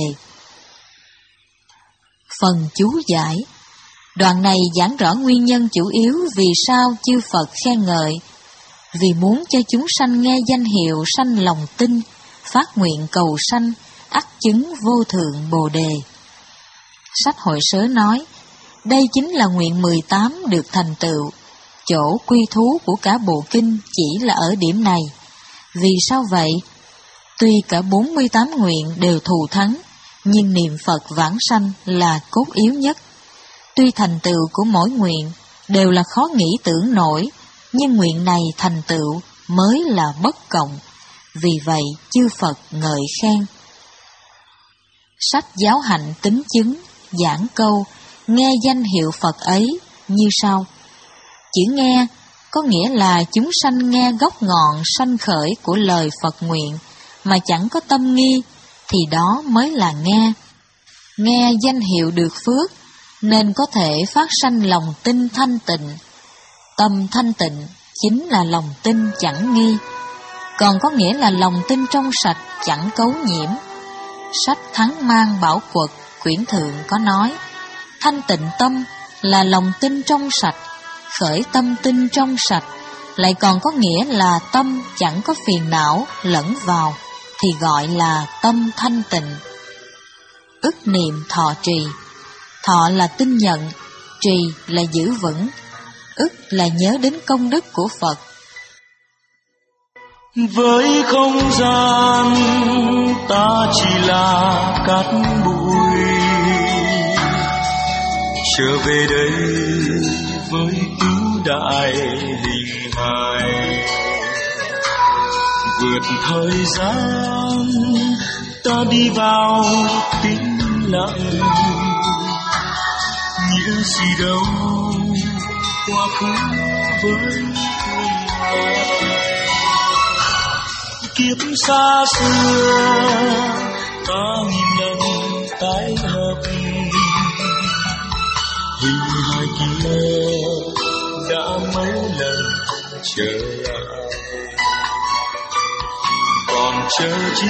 Phần chú giải. Đoạn này giảng rõ nguyên nhân chủ yếu vì sao chư Phật khen ngợi, vì muốn cho chúng sanh nghe danh hiệu sanh lòng tin, phát nguyện cầu sanh, ắt chứng vô thượng Bồ Đề. Sách Hội Sớ nói, đây chính là nguyện mười tám được thành tựu, chỗ quy thú của cả bộ kinh chỉ là ở điểm này. Vì sao vậy? Tuy cả bốn mươi tám nguyện đều thù thắng, nhưng niệm Phật vãng sanh là cốt yếu nhất. Tuy thành tựu của mỗi nguyện đều là khó nghĩ tưởng nổi, nhưng nguyện này thành tựu mới là bất cộng. Vì vậy chư Phật ngợi khen. Sách Giáo hạnh tín chứng giảng câu nghe danh hiệu Phật ấy như sau. Chữ nghe có nghĩa là chúng sanh nghe gốc ngọn sanh khởi của lời Phật nguyện mà chẳng có tâm nghi, thì đó mới là nghe. Nghe danh hiệu được phước nên có thể phát sanh lòng tin thanh tịnh. Tâm thanh tịnh chính là lòng tin chẳng nghi, còn có nghĩa là lòng tin trong sạch chẳng cấu nhiễm. Sách Thắng Mang Bảo Quật quyển thượng có nói, thanh tịnh tâm là lòng tin trong sạch, khởi tâm tin trong sạch, lại còn có nghĩa là tâm chẳng có phiền não lẫn vào, thì gọi là tâm thanh tịnh. Ức niệm thọ trì. Thọ là tin nhận, trì là giữ vững, ức là nhớ đến công đức của Phật. Với không gian ta chỉ là cát bụi, trở về đây với cứu đại hình hài. Vượt thời gian ta đi vào tĩnh lặng, nghĩa gì đâu quá khứ với tương lai. Kiếp xa xưa ta nghìn lần tái hợp, hình hài kia đã mấy lần trở lại. Còn chờ chi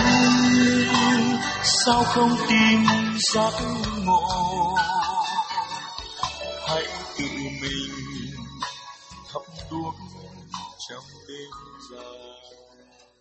sao không tìm giác ngộ, hãy tự mình thắp đuốc trong đêm dài.